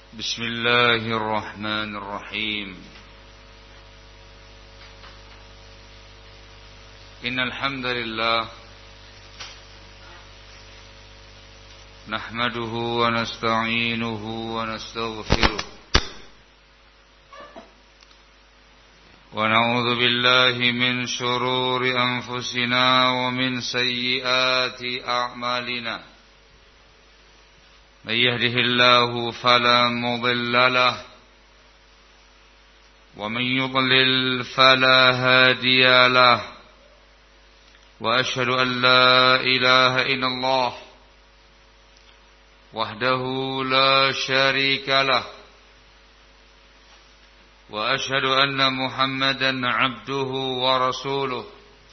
بسم الله الرحمن الرحيم إن الحمد لله نحمده ونستعينه ونستغفره ونعوذ بالله من شرور أنفسنا ومن سيئات أعمالنا من يهده الله فلا مضل له ومن يضلل فلا هادي له وأشهد أن لا إله إلا الله وحده لا شريك له وأشهد أن محمدا عبده ورسوله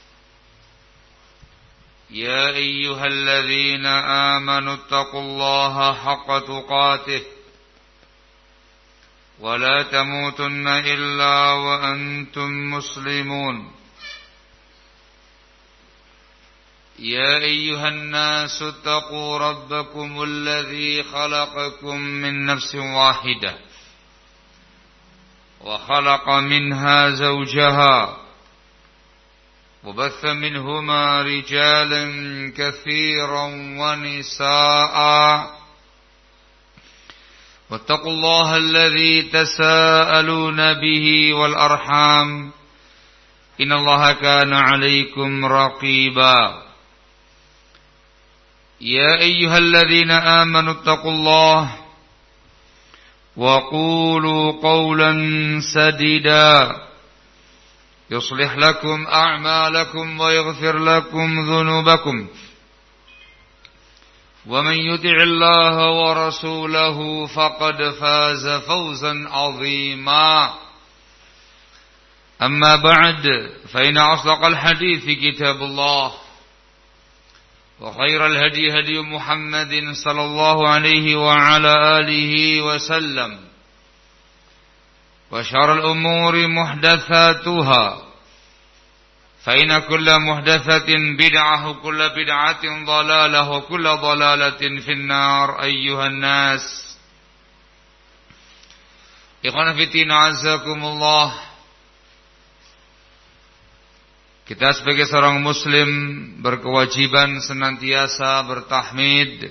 يا أيها الذين آمنوا اتقوا الله حق تقاته ولا تموتن إلا وأنتم مسلمون يا أيها الناس اتقوا ربكم الذي خلقكم من نفس واحدة وخلق منها زوجها وبث منهما رجالا كثيرا ونساء واتقوا الله الذي تساءلون به والأرحام إن الله كان عليكم رقيبا يا أيها الذين آمنوا اتقوا الله وقولوا قولا سديدا يصلح لكم أعمالكم ويغفر لكم ذنوبكم ومن يطع الله ورسوله فقد فاز فوزا عظيما أما بعد فإن أصدق الحديث كتاب الله وخير الهدي هدي محمد صلى الله عليه وعلى آله وسلم وشر الأمور محدثاتها فإن كل محدثة بدعة وكل بدعة ضلالة وكل ضلالة في النار أيها الناس إخوانا في الدين عزكم الله. Kita sebagai seorang muslim berkewajiban senantiasa bertahmid,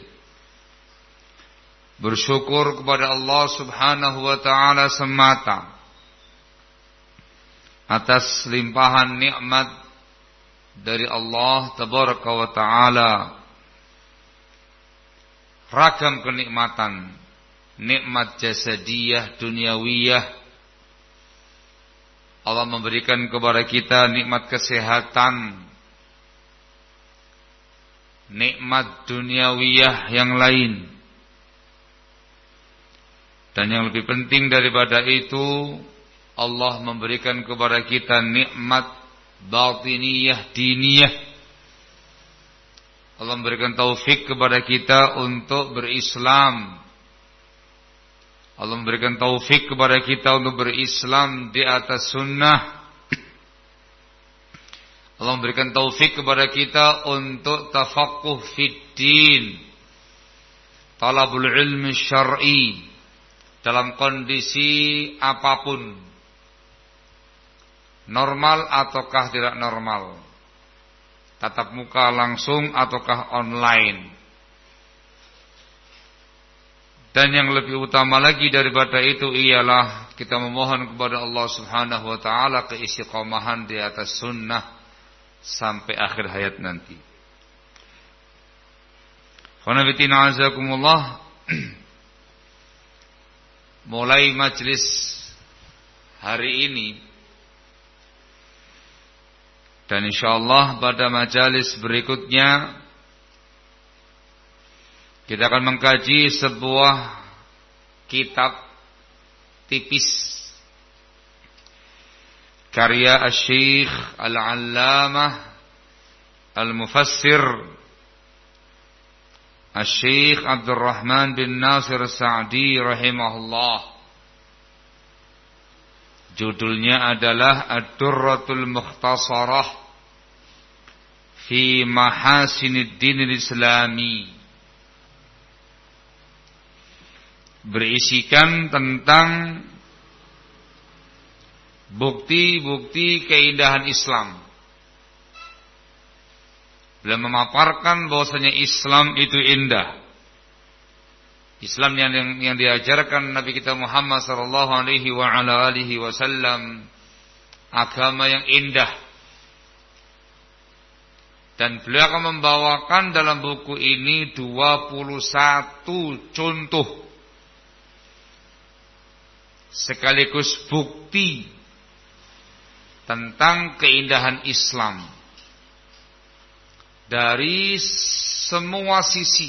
bersyukur kepada Allah Subhanahu wa taala semata atas limpahan nikmat dari Allah Tabaraka wa taala. Ragam kenikmatan, nikmat jasadiyah, dunyawiyah. Allah memberikan kepada kita nikmat kesehatan, nikmat duniawiyah yang lain. Dan yang lebih penting daripada itu, Allah memberikan kepada kita nikmat batiniyah, diniyah. Allah memberikan taufik kepada kita untuk berislam. Allah memberikan taufik kepada kita untuk berislam di atas sunnah. Allah memberikan taufik kepada kita untuk tafaqquh fid din, talabul ilmi syar'i, dalam kondisi apapun, normal ataukah tidak normal, tatap muka langsung ataukah online. Dan yang lebih utama lagi daripada itu ialah kita memohon kepada Allah Subhanahu wa taala keistiqomahan di atas sunnah sampai akhir hayat nanti. Khonafidina azakumullah. Mulai majlis hari ini dan insyaallah pada majalis berikutnya kita akan mengkaji sebuah kitab tipis karya Asy-Syaikh Al-Allamah Al-Mufassir Asy-Syaikh Abdurrahman bin Nasir Sa'di rahimahullah. Judulnya adalah Ad-Durratul Mukhtasarah fi Mahasinid Dinil Islami. berisikan tentang bukti-bukti keindahan Islam. Beliau memaparkan bahwasanya Islam itu indah. Islam yang diajarkan Nabi kita Muhammad sallallahu alaihi wa ala alihi wasallam, agama yang indah. Dan beliau akan membawakan dalam buku ini 21 contoh sekaligus bukti tentang keindahan Islam dari semua sisi,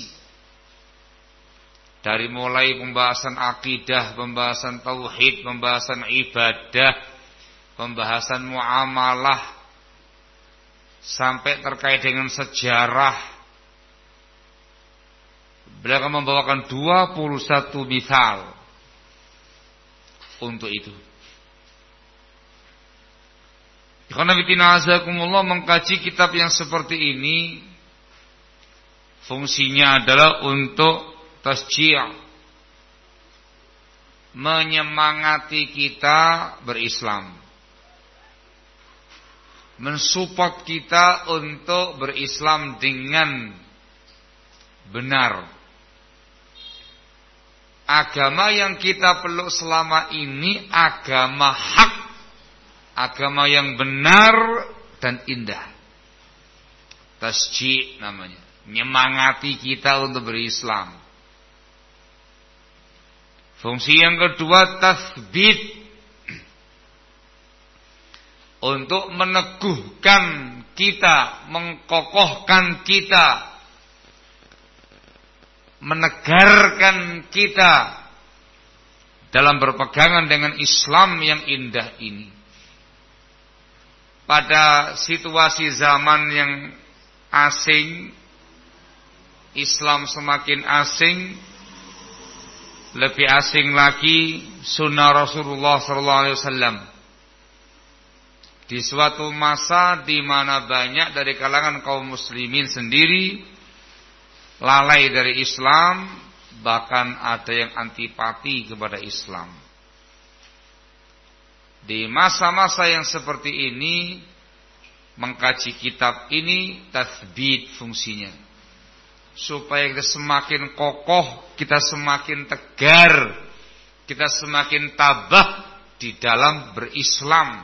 dari mulai pembahasan akidah, pembahasan tauhid, pembahasan ibadah, pembahasan muamalah, sampai terkait dengan sejarah. Beliau akan membawakan 21 misal untuk itu. Karena bitina'azakumullah, mengkaji kitab yang seperti ini fungsinya adalah untuk tasji', menyemangati kita berislam, mensupport kita untuk berislam dengan benar. Agama yang kita peluk selama ini agama hak, agama yang benar dan indah. Tasji' namanya, menyemangati kita untuk berislam. Fungsi yang kedua, tathbit, untuk meneguhkan kita, mengkokohkan kita, menegarkan kita dalam berpegangan dengan Islam yang indah ini. Pada situasi zaman yang asing, Islam semakin asing, lebih asing lagi sunnah Rasulullah SAW. Di suatu masa di mana banyak dari kalangan kaum muslimin sendiri lalai dari Islam, bahkan ada yang antipati kepada Islam. Di masa-masa yang seperti ini, mengkaji kitab ini tathbit fungsinya, supaya kita semakin kokoh, kita semakin tegar, kita semakin tabah di dalam berislam,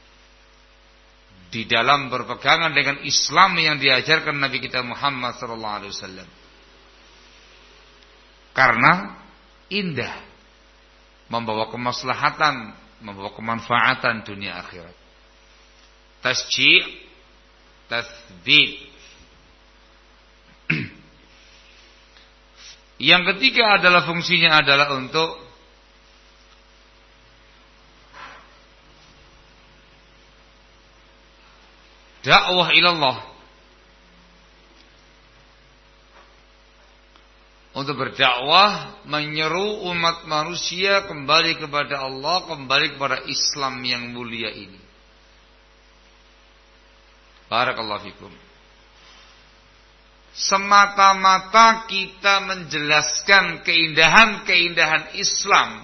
di dalam berpegangan dengan Islam yang diajarkan Nabi kita Muhammad SAW. Karena indah, membawa kemaslahatan, membawa kemanfaatan dunia akhirat. Tasji', tathbit. Yang ketiga adalah fungsinya adalah untuk dakwah ilallah, untuk berdakwah, menyeru umat manusia kembali kepada Allah, kembali kepada Islam yang mulia ini. Barakallahu fikum. Semata-mata kita menjelaskan keindahan-keindahan Islam,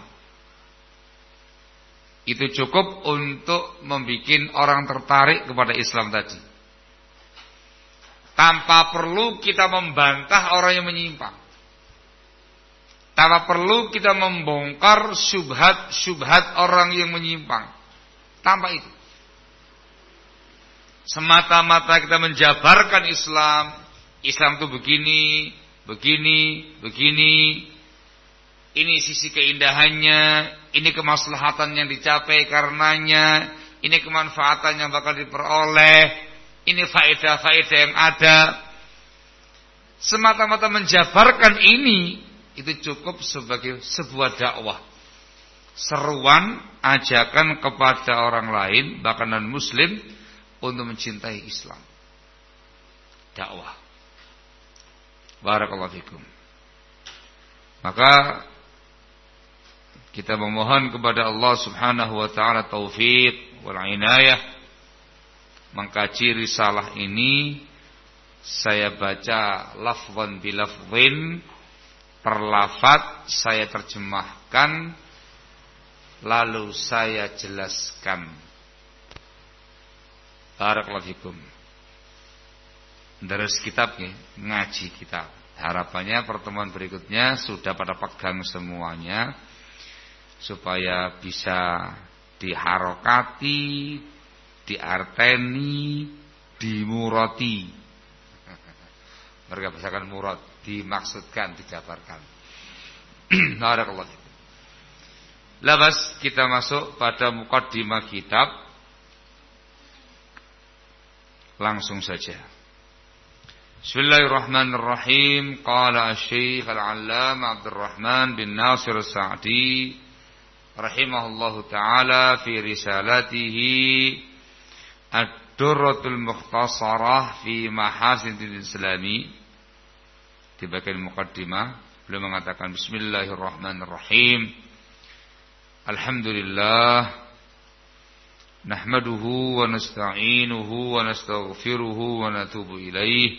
itu cukup untuk membuat orang tertarik kepada Islam tadi, tanpa perlu kita membantah orang yang menyimpang, tanpa perlu kita membongkar syubhat orang yang menyimpang. Tanpa itu, semata-mata kita menjabarkan Islam. Islam itu begini, begini, begini. Ini sisi keindahannya, ini kemaslahatan yang dicapai karenanya, ini kemanfaatan yang bakal diperoleh, ini faedah-faedah yang ada. Semata-mata menjabarkan ini, itu cukup sebagai sebuah dakwah, seruan, ajakan kepada orang lain, bahkan non-muslim, untuk mencintai Islam. Dakwah. Barakallahu fikum. Maka kita memohon kepada Allah Subhanahu wa taala taufik wal inayah mengkaji risalah ini. Saya baca lafzan bi lafzin, per lafaz saya terjemahkan, lalu saya jelaskan. Barakallahu fikum. Terus kitab ngaji kitab. Harapannya pertemuan berikutnya sudah pada pegang semuanya, supaya bisa diharokati, diarteni, dimurati. Mereka bahasakan murad, dimaksudkan, dijabarkan. Barakallahu fikum. Labas kita masuk pada muqaddimah kitab. Langsung saja. Bismillahirrahmanirrahim. Qala asy-Syaikh Al-'Allamah Abdurrahman bin Nasir As-Sa'di rahimahullahu taala fi risalatihi Ad-Durratul Mukhtasarah fi Mahasinil Islami. Di bagian muqaddimah beliau mengatakan bismillahirrahmanirrahim. Alhamdulillah nahmaduhu wa nasta'inuhu wa nastaghfiruhu wa natubu ilaih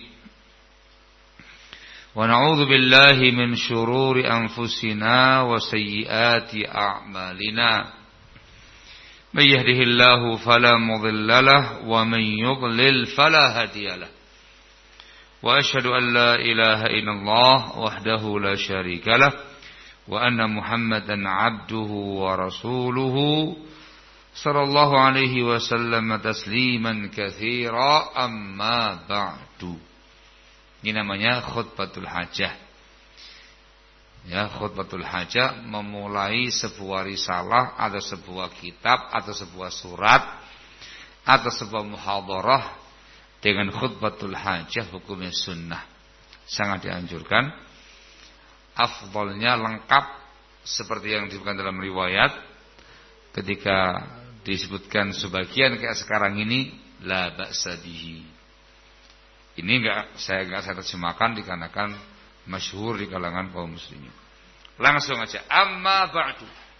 wa na'udzu billahi min syururi anfusina wa sayyiati a'malina may yahdihillahu fala mudilla lahu wa man yudlil fala hadiya lahu wa asyhadu an la ilaha illallah wahdahu la syarika lahu wa anna Muhammadan 'abduhu wa rasuluhu sallallahu alaihi wasallam tasliman katsira amma ba'du. Ini namanya khutbatul hajah. Ya, khutbatul hajah memulai sebuah risalah atau sebuah kitab atau sebuah surat atau sebuah muhadharah dengan khutbatul hajah hukumnya sunnah. Sangat dianjurkan. Afdalnya lengkap seperti yang disebutkan dalam riwayat ketika disebutkan sebagian kayak sekarang ini la ba'sa bihi. Ini saya terjemahkan dikarenakan masyhur di kalangan kaum muslimin. Langsung aja. Amma ba'du.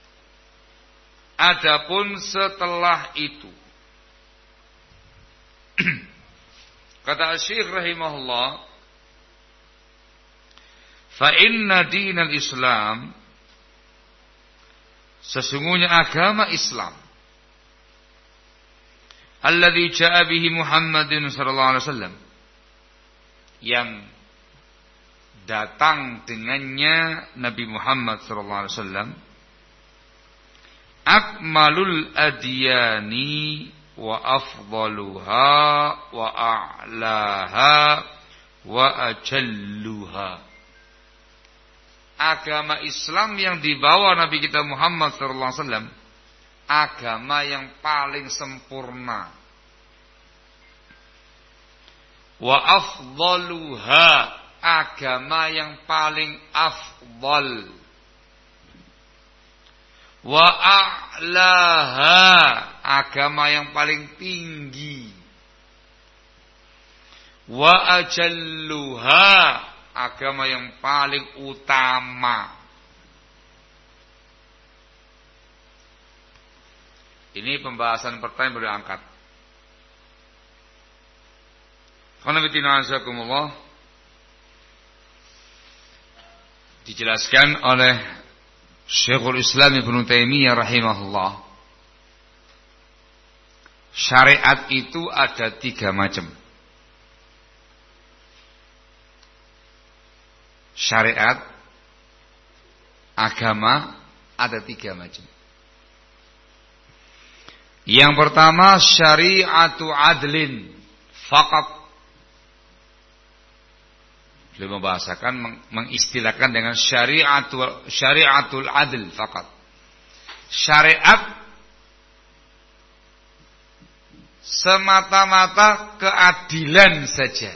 Adapun setelah itu. Kata Syekh rahimahullah, fa inna dinal Islam, sesungguhnya agama Islam alladzi jaa bihi Muhammadin sallallahu alaihi wasallam, yang datang dengannya Nabi Muhammad sallallahu alaihi wasallam, akmalul adyani wa afdaluha wa a'laha wa ajalluha. Agama Islam yang dibawa Nabi kita Muhammad sallallahu alaihi wasallam, agama yang paling sempurna. Wa afdaluha, agama yang paling afdal. Wa a'laha, agama yang paling tinggi. Wa ajalluha, agama yang paling utama. Ini pembahasan pertama yang beliau angkat. Dijelaskan oleh Syekhul Islam Ibnu Taimiyah rahimahullah. Syariat itu ada 3 macam. Syariat, agama ada 3 macam. Yang pertama syariatu adlin faqat. Beliau membahasakan, mengistilahkan dengan syariatul adl faqat. Syariat semata-mata keadilan saja.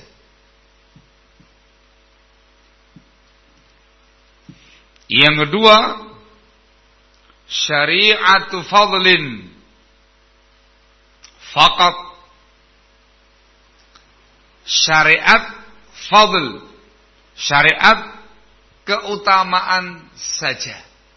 Yang kedua syariatu fadlin faqat. Syariat fadl, syariat keutamaan saja.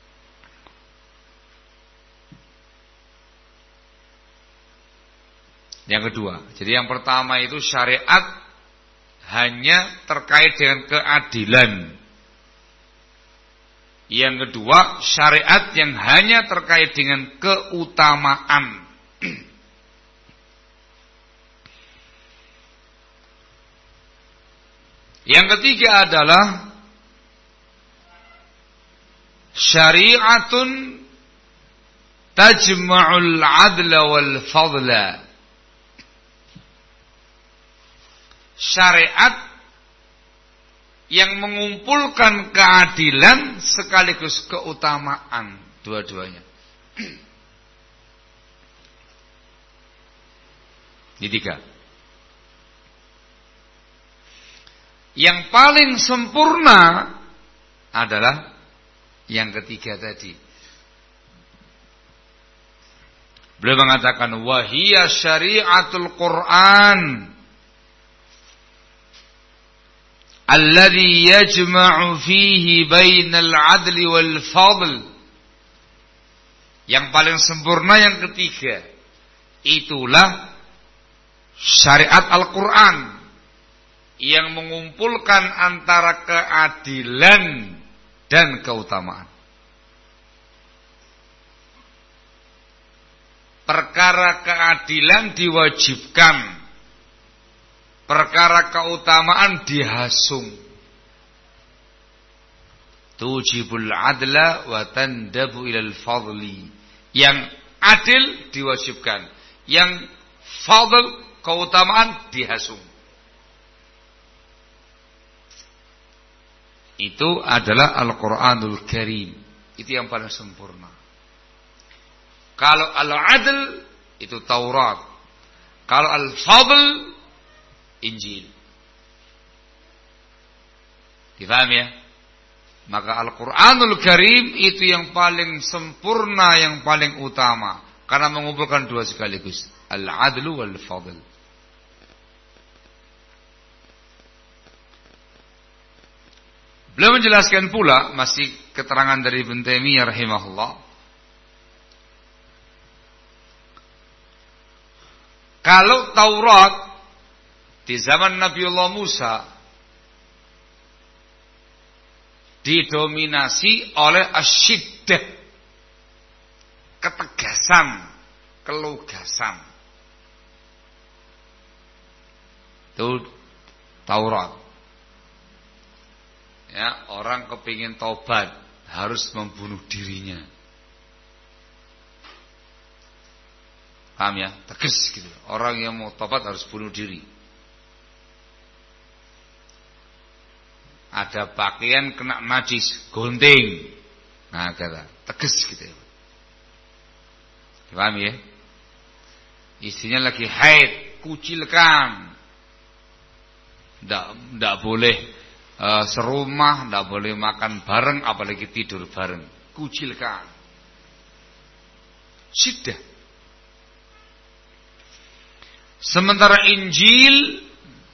Yang kedua, jadi yang pertama itu syariat hanya terkait dengan keadilan. Yang kedua, syariat yang hanya terkait dengan keutamaan. Yang ketiga adalah syariatun tajma'ul adla wal fadla. Syariat yang mengumpulkan keadilan sekaligus keutamaan dua-duanya. Ini tiga. Yang paling sempurna adalah yang ketiga tadi. Beliau mengatakan wahiyya syari'atul Qur'an alladhi yajma'u fihi bainal adli wal fadl. Yang paling sempurna yang ketiga, itulah syariat Al-Qur'an yang mengumpulkan antara keadilan dan keutamaan. Perkara keadilan diwajibkan, perkara keutamaan dihasung. Tujibul adla wa tandabu ilal fadli. Yang adil diwajibkan, yang fadl keutamaan dihasung. Itu adalah Al-Quranul Karim. Itu yang paling sempurna. Kalau Al-Adl itu Taurat. Kalau Al-Fadl Injil. Difaham ya? Maka Al-Quranul Karim itu yang paling sempurna, yang paling utama. Karena mengumpulkan dua sekaligus. Al-Adlu wal-Fadl. Beliau menjelaskan pula, masih keterangan dari Ibnu Taimiyah rahimahullah, kalau Taurat di zaman Nabiullah Musa didominasi oleh asyiddah, ketegasan, kelugasan. Itu Taurat. Ya, orang kepingin taubat harus membunuh dirinya. Paham ya? Tegas gitu. Orang yang mau taubat harus bunuh diri. Ada pakaian kena najis, gunting. Nah, kata tegas gitu ya. Paham ya? Istrinya lagi haid, kucilkan. Nggak boleh serumah, tidak boleh makan bareng, apalagi tidur bareng. Kucilkan. Syiddah. Sementara Injil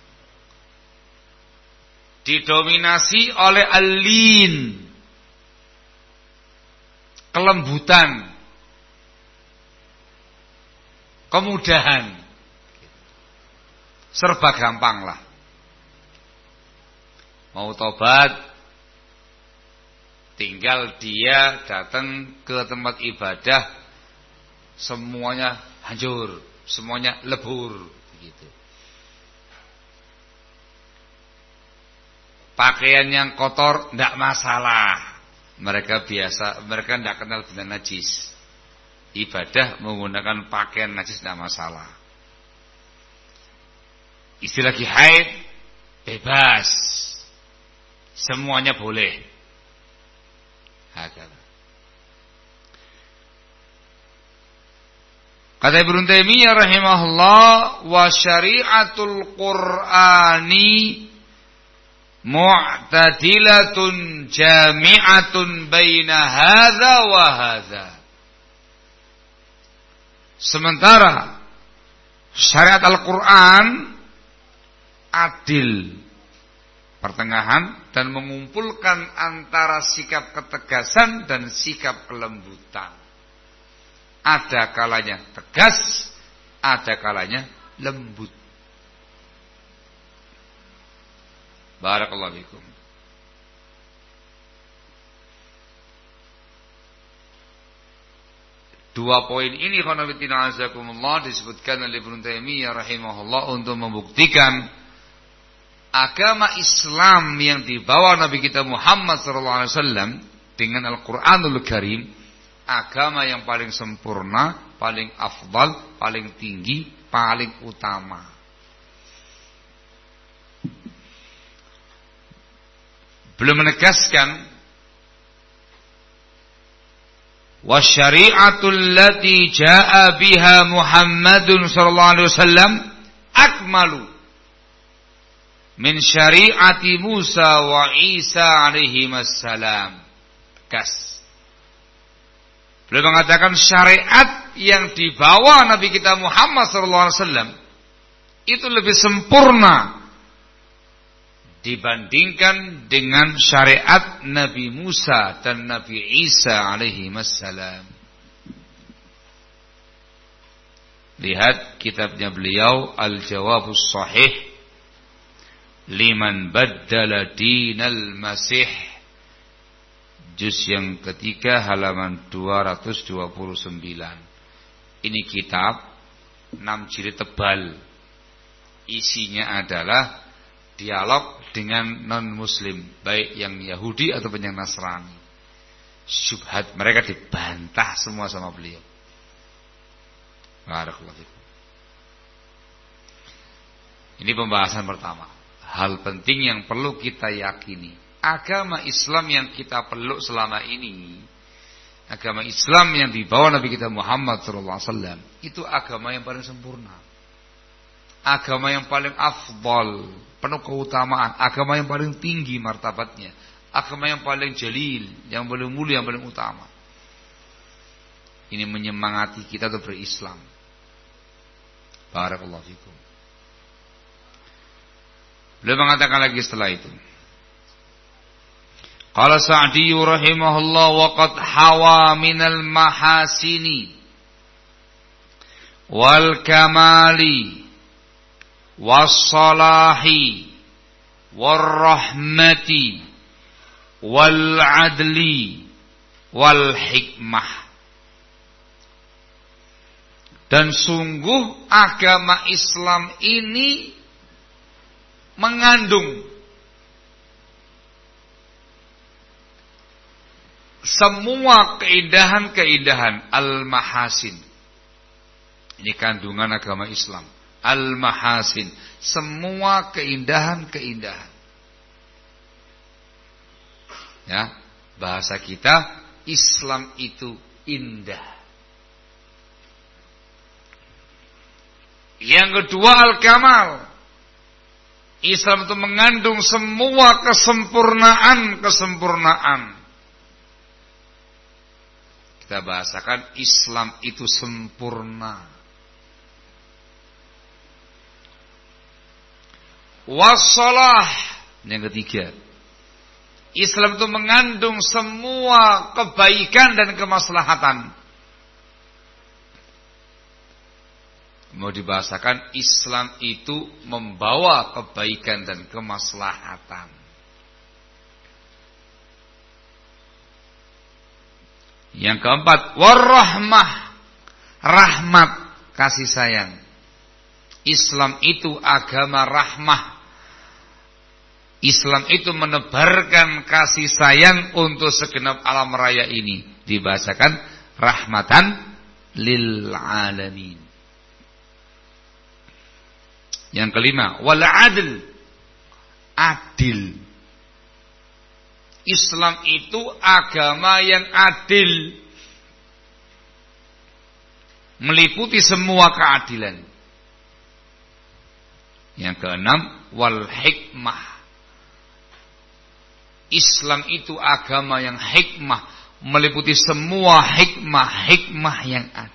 didominasi oleh al-lin, kelembutan, kemudahan. Serba gampang lah. Mau tobat, tinggal dia datang ke tempat ibadah, semuanya hancur, semuanya lebur, begitu. Pakaian yang kotor tidak masalah, mereka biasa, mereka tidak kenal dengan najis. Ibadah menggunakan pakaian najis tidak masalah. Istri lagi haid, bebas. Semuanya boleh. Kata Ibnu Taimiyah rahimahullah, wa syari'atul Qur'ani mu'tadilatun jami'atun baina hadza wa hadza. Sementara syariat Al-Qur'an adil, pertengahan, dan mengumpulkan antara sikap ketegasan dan sikap kelembutan. Ada kalanya tegas, ada kalanya lembut. Barakallahu fikum. Dua poin ini khonafidina azakumullah disebutkan oleh Ibnu Taimiyah rahimahullah untuk membuktikan agama Islam yang dibawa Nabi kita Muhammad SAW dengan Al-Quranul Karim, agama yang paling sempurna, paling afdal, paling tinggi, paling utama. Belum menegaskan wa syari'atul lati jaa biha Muhammadun sallallahu alaihi wasallam akmalu min syari'ati Musa wa Isa alaihi wassalam. Tegas. Beliau mengatakan syariat yang dibawa Nabi kita Muhammad sallallahu alaihi wasallam itu lebih sempurna dibandingkan dengan syariat Nabi Musa dan Nabi Isa alaihi wassalam. Lihat kitabnya beliau Al-Jawabus Sahih liman baddala dinal Masih, juz yang ketiga halaman 229. Ini kitab 6 jilid tebal. Isinya adalah dialog dengan non-muslim, baik yang Yahudi ataupun yang Nasrani. Syubhat mereka dibantah semua sama beliau. Barakallahu fikum. Ini pembahasan pertama. Hal penting yang perlu kita yakini, agama Islam yang kita peluk selama ini, agama Islam yang dibawa Nabi kita Muhammad SAW, itu agama yang paling sempurna, agama yang paling afdal, penuh keutamaan, agama yang paling tinggi martabatnya, agama yang paling jalil, yang paling mulia, yang paling utama. Ini menyemangati kita untuk berislam. Barakallahu fikum. Beliau mengatakan lagi setelah itu, qala Sa'di rahimahullah wa qad hawa minal mahasini wal kamali wassalahi warrahmati wal adli wal hikmah. Dan sungguh agama Islam ini mengandung semua keindahan-keindahan al-mahasin. Ini kandungan agama Islam. Al-mahasin, semua keindahan-keindahan. Ya, bahasa kita, Islam itu indah. Yang kedua al-kamal. Islam itu mengandung semua kesempurnaan. Kita bahasakan Islam itu sempurna. Wassalah, yang ketiga, Islam itu mengandung semua kebaikan dan kemaslahatan. Mau dibahasakan Islam itu membawa kebaikan dan kemaslahatan. Yang keempat, warahmah, rahmat, kasih sayang. Islam itu agama rahmah. Islam itu menebarkan kasih sayang untuk segenap alam raya ini. Dibahasakan rahmatan lil alamin. Yang kelima, wal adl, adil. Islam itu agama yang adil, meliputi semua keadilan. Yang keenam, wal hikmah. Islam itu agama yang hikmah, meliputi semua hikmah yang ada.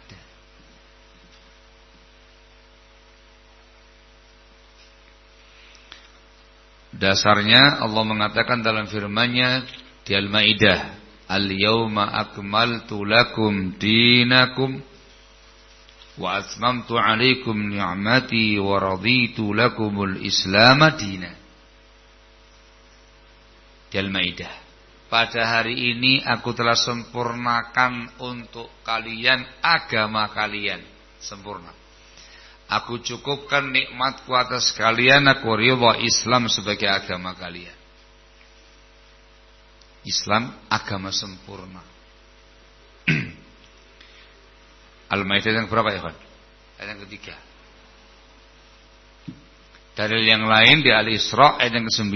Dasarnya Allah mengatakan dalam firman-Nya di Al-Maidah, "Al-yauma akmaltu lakum dinakum wa atmamtu 'alaikum ni'mati wa raditu lakumul Islam dinan." Di Al-Maidah, pada hari ini aku telah sempurnakan untuk kalian agama kalian. Sempurna. Aku cukupkan nikmatku atas kalian. Aku ridha Islam sebagai agama kalian. Islam agama sempurna. Al-Maidah yang berapa ya Pak? Ayat yang ketiga. Dalil yang lain di Al-Isra ayat yang ke-9.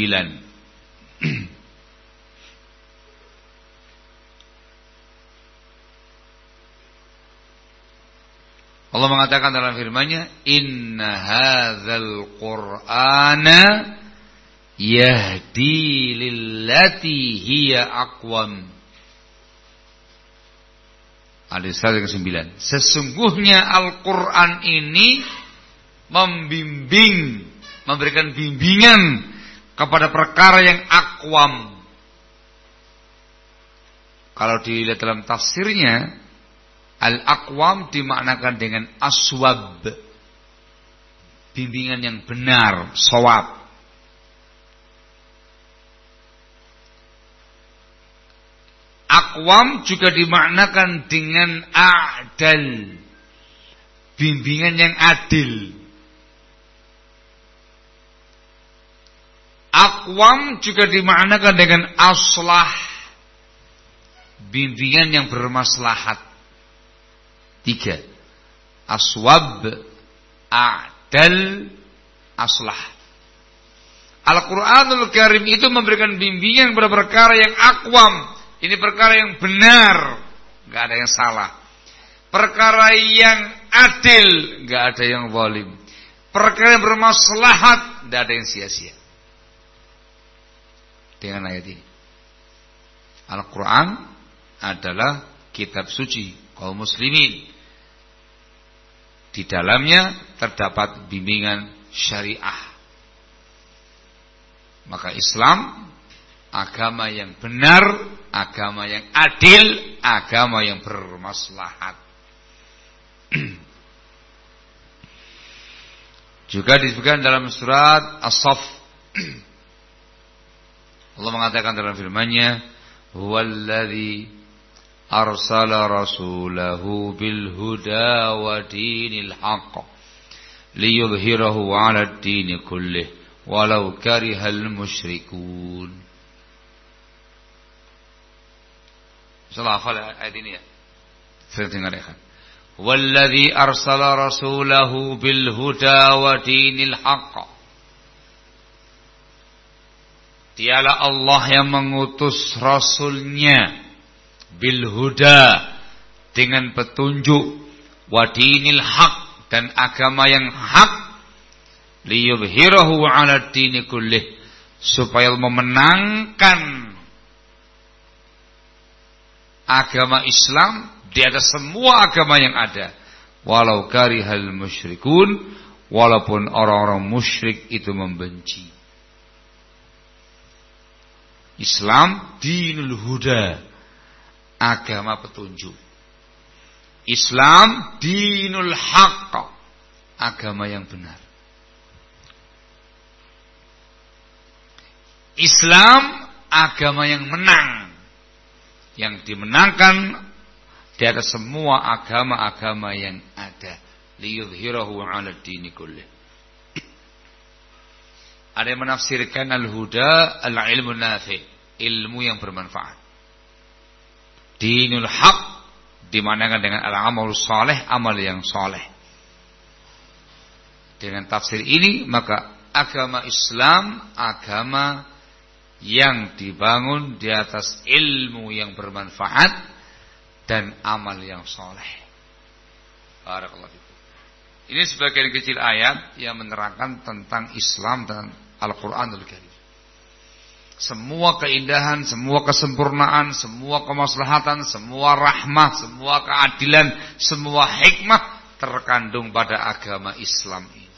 Allah mengatakan dalam firman-Nya, "Inna hadzal Qur'ana yahdi lillati hiya aqwam." Al-Isra ayat ke-9. Sesungguhnya Al-Qur'an ini membimbing, memberikan bimbingan kepada perkara yang aqwam. Kalau dilihat dalam tafsirnya, al-aqwam dimaknakan dengan aswab, bimbingan yang benar, shawab. Aqwam juga dimaknakan dengan a'dal, bimbingan yang adil. Aqwam juga dimaknakan dengan aslah, bimbingan yang bermaslahat. 3. Aswab, a'dal, aslah. Al-Quranul Karim itu memberikan bimbingan pada perkara yang aqwam. Ini perkara yang benar, gak ada yang salah. Perkara yang adil, gak ada yang zalim. Perkara yang bermaslahat, gak ada yang sia-sia. Dengan ayat ini, Al-Quran adalah kitab suci kaum muslimin. Di dalamnya terdapat bimbingan syariah. Maka Islam agama yang benar, agama yang adil, agama yang bermaslahat. Juga disebutkan dalam surat As-Saff, Allah mengatakan dalam firman-Nya, "Huwallazi arsala rasulahu bil huda wa dinil haqq liyudhhirahu 'alad dini kullih walau karihal musyrikun." Salah hafal ayat ini ya. Saya dengarkan. "Wallazi arsala rasulahu bil huda wa dinil haqq." Dialah Allah yang mengutus Rasulnya bil huda, dengan petunjuk, wa dinil haq, dan agama yang hak, liyudhhirahu 'ala dini kullih, supaya memenangkan agama Islam di atas semua agama yang ada, walau karihal musyrikun, walaupun orang-orang musyrik itu membenci. Islam dinul huda, agama petunjuk. Islam dinul haqq, agama yang benar. Islam agama yang menang, yang dimenangkan di atas semua agama-agama yang ada. Liyudhhirahu 'ala dini kullih. Ada yang menafsirkan al-huda al-ilmu nafi', ilmu yang bermanfaat. Dinul haq dimanakan dengan al-amal saleh, amal yang saleh. Dengan tafsir ini maka agama Islam agama yang dibangun di atas ilmu yang bermanfaat dan amal yang saleh. Barakallahu fikum. Ini sebagian kecil ayat yang menerangkan tentang Islam dan Al-Quranul Karim. Semua keindahan, semua kesempurnaan, semua kemaslahatan, semua rahmah, semua keadilan, semua hikmah terkandung pada agama Islam ini.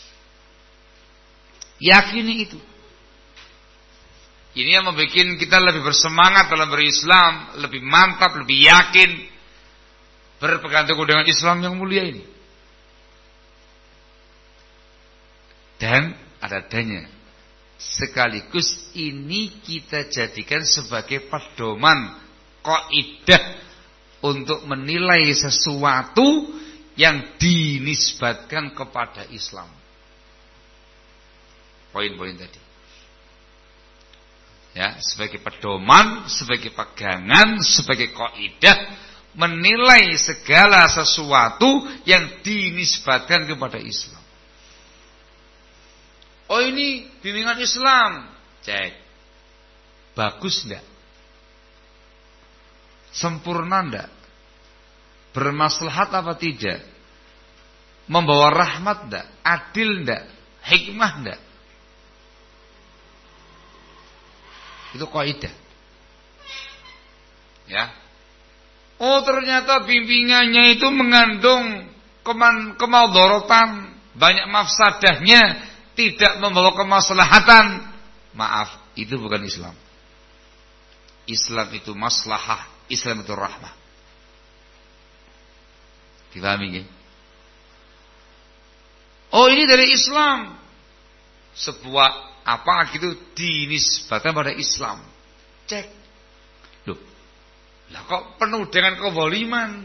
Yakini itu. Ini yang membuat kita lebih bersemangat dalam berislam, lebih mantap, lebih yakin berpegang teguh dengan Islam yang mulia ini. Dan ada adanya sekaligus ini kita jadikan sebagai pedoman kaidah untuk menilai sesuatu yang dinisbatkan kepada Islam. Poin-poin tadi. Ya, sebagai pedoman, sebagai pegangan, sebagai kaidah menilai segala sesuatu yang dinisbatkan kepada Islam. Oh, ini bimbingan Islam. Cek. Bagus enggak? Sempurna enggak? Bermaslahat apa tidak? Membawa rahmat enggak? Adil enggak? Hikmah enggak? Itu kaidah. Ya. Oh, ternyata bimbingannya itu mengandung kemaudharatan, banyak mafsadahnya, tidak membawa kemaslahatan. Maaf, itu bukan Islam. Islam itu maslahah, Islam itu rahmah. Dipahami ya? Oh, ini dari Islam. Sebuah apa gitu dinisbatkan pada Islam. Cek. Loh. Lah kok penuh dengan kezaliman?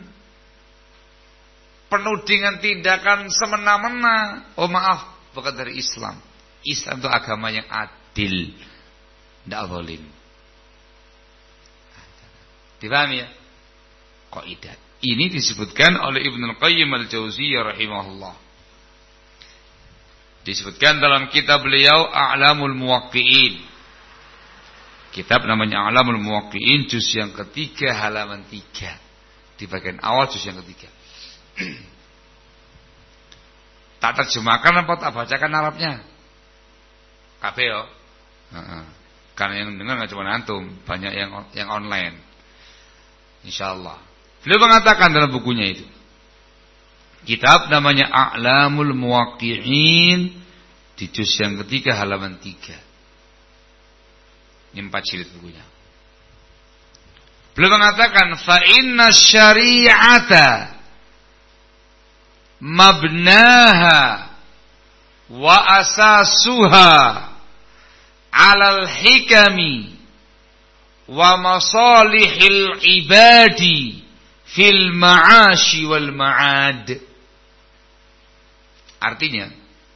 Penuh dengan tindakan semena-mena. Oh, maaf, bukan dari Islam. Islam itu agama yang adil, tidak zalim. Dipahami ya? Kaidah. Ini disebutkan oleh Ibnu Qayyim al-Jauziyah rahimahullah. Disebutkan dalam kitab beliau A'lamul Muwaqqi'in. Kitab namanya A'lamul Muwaqqi'in, juz yang ketiga halaman 3. Di bagian awal juz yang ketiga. Tak terjemahkan apa tak bacakan Arabnya? Kabeh yo. Karena yang dengar enggak cuma antum, banyak yang online. Insyaallah. Beliau mengatakan dalam bukunya itu. Kitab namanya A'lamul Muwaqqi'in, di juz yang ketiga halaman 3. Ini 4 jilid bukunya. Beliau mengatakan fa inna syari'ata mabnaha wa asasuha 'alal hikami wa masalihil ibadi fil ma'ashi wal ma'ad. Artinya,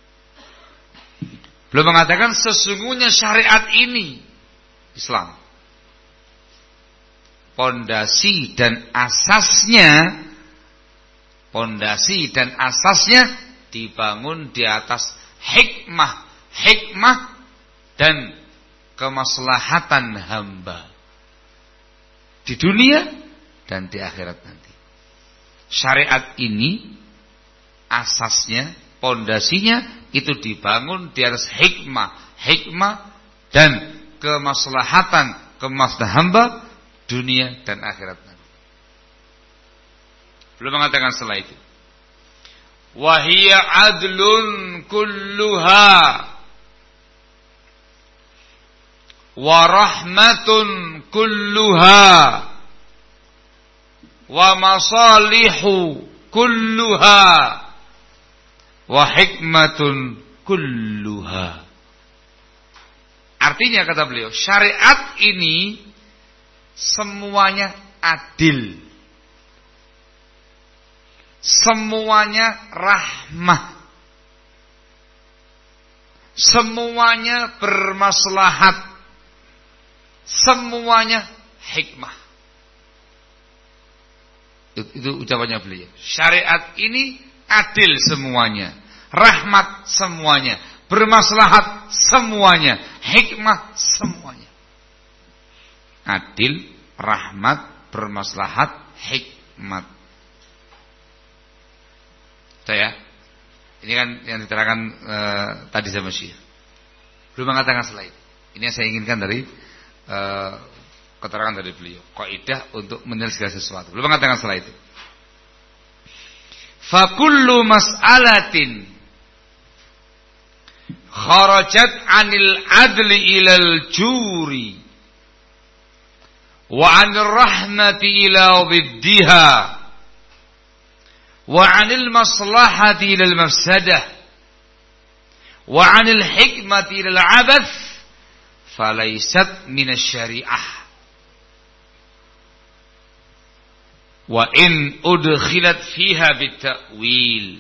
beliau mengatakan sesungguhnya syariat ini Islam, pondasi dan asasnya dibangun di atas hikmah dan kemaslahatan hamba di dunia dan di akhirat nanti. Syariat ini asasnya, pondasinya itu dibangun di atas hikmah dan kemaslahatan hamba dunia dan akhirat nanti. Belum mengatakan setelah itu, wahiyya adlun kulluha wa rahmatun kulluha wa masalihu kulluha wa hikmatun kulluha. Artinya kata beliau, syariat ini semuanya adil, semuanya rahmah, semuanya bermaslahat, semuanya hikmah. Itu ucapannya beliau. Syariat ini adil semuanya, rahmat semuanya, bermaslahat semuanya, hikmah semuanya. Adil, rahmat, bermaslahat, hikmat. Saya, ini kan yang diterangkan tadi sama Syekh. Belum mengatakan selain. Ini yang saya inginkan dari keterangan dari beliau. Kaidah untuk menilai segala sesuatu. Belum mengatakan selain itu. Fakullu mas'alatin kharajat 'anil adli ilal juri wa 'anir rahmati ila dhiddiha wa 'anil maslahati ilal mafsadah wa 'anil hikmati ilal 'abath falaisat minasyari'ah. Wa in udkhilat fiha bita'wil.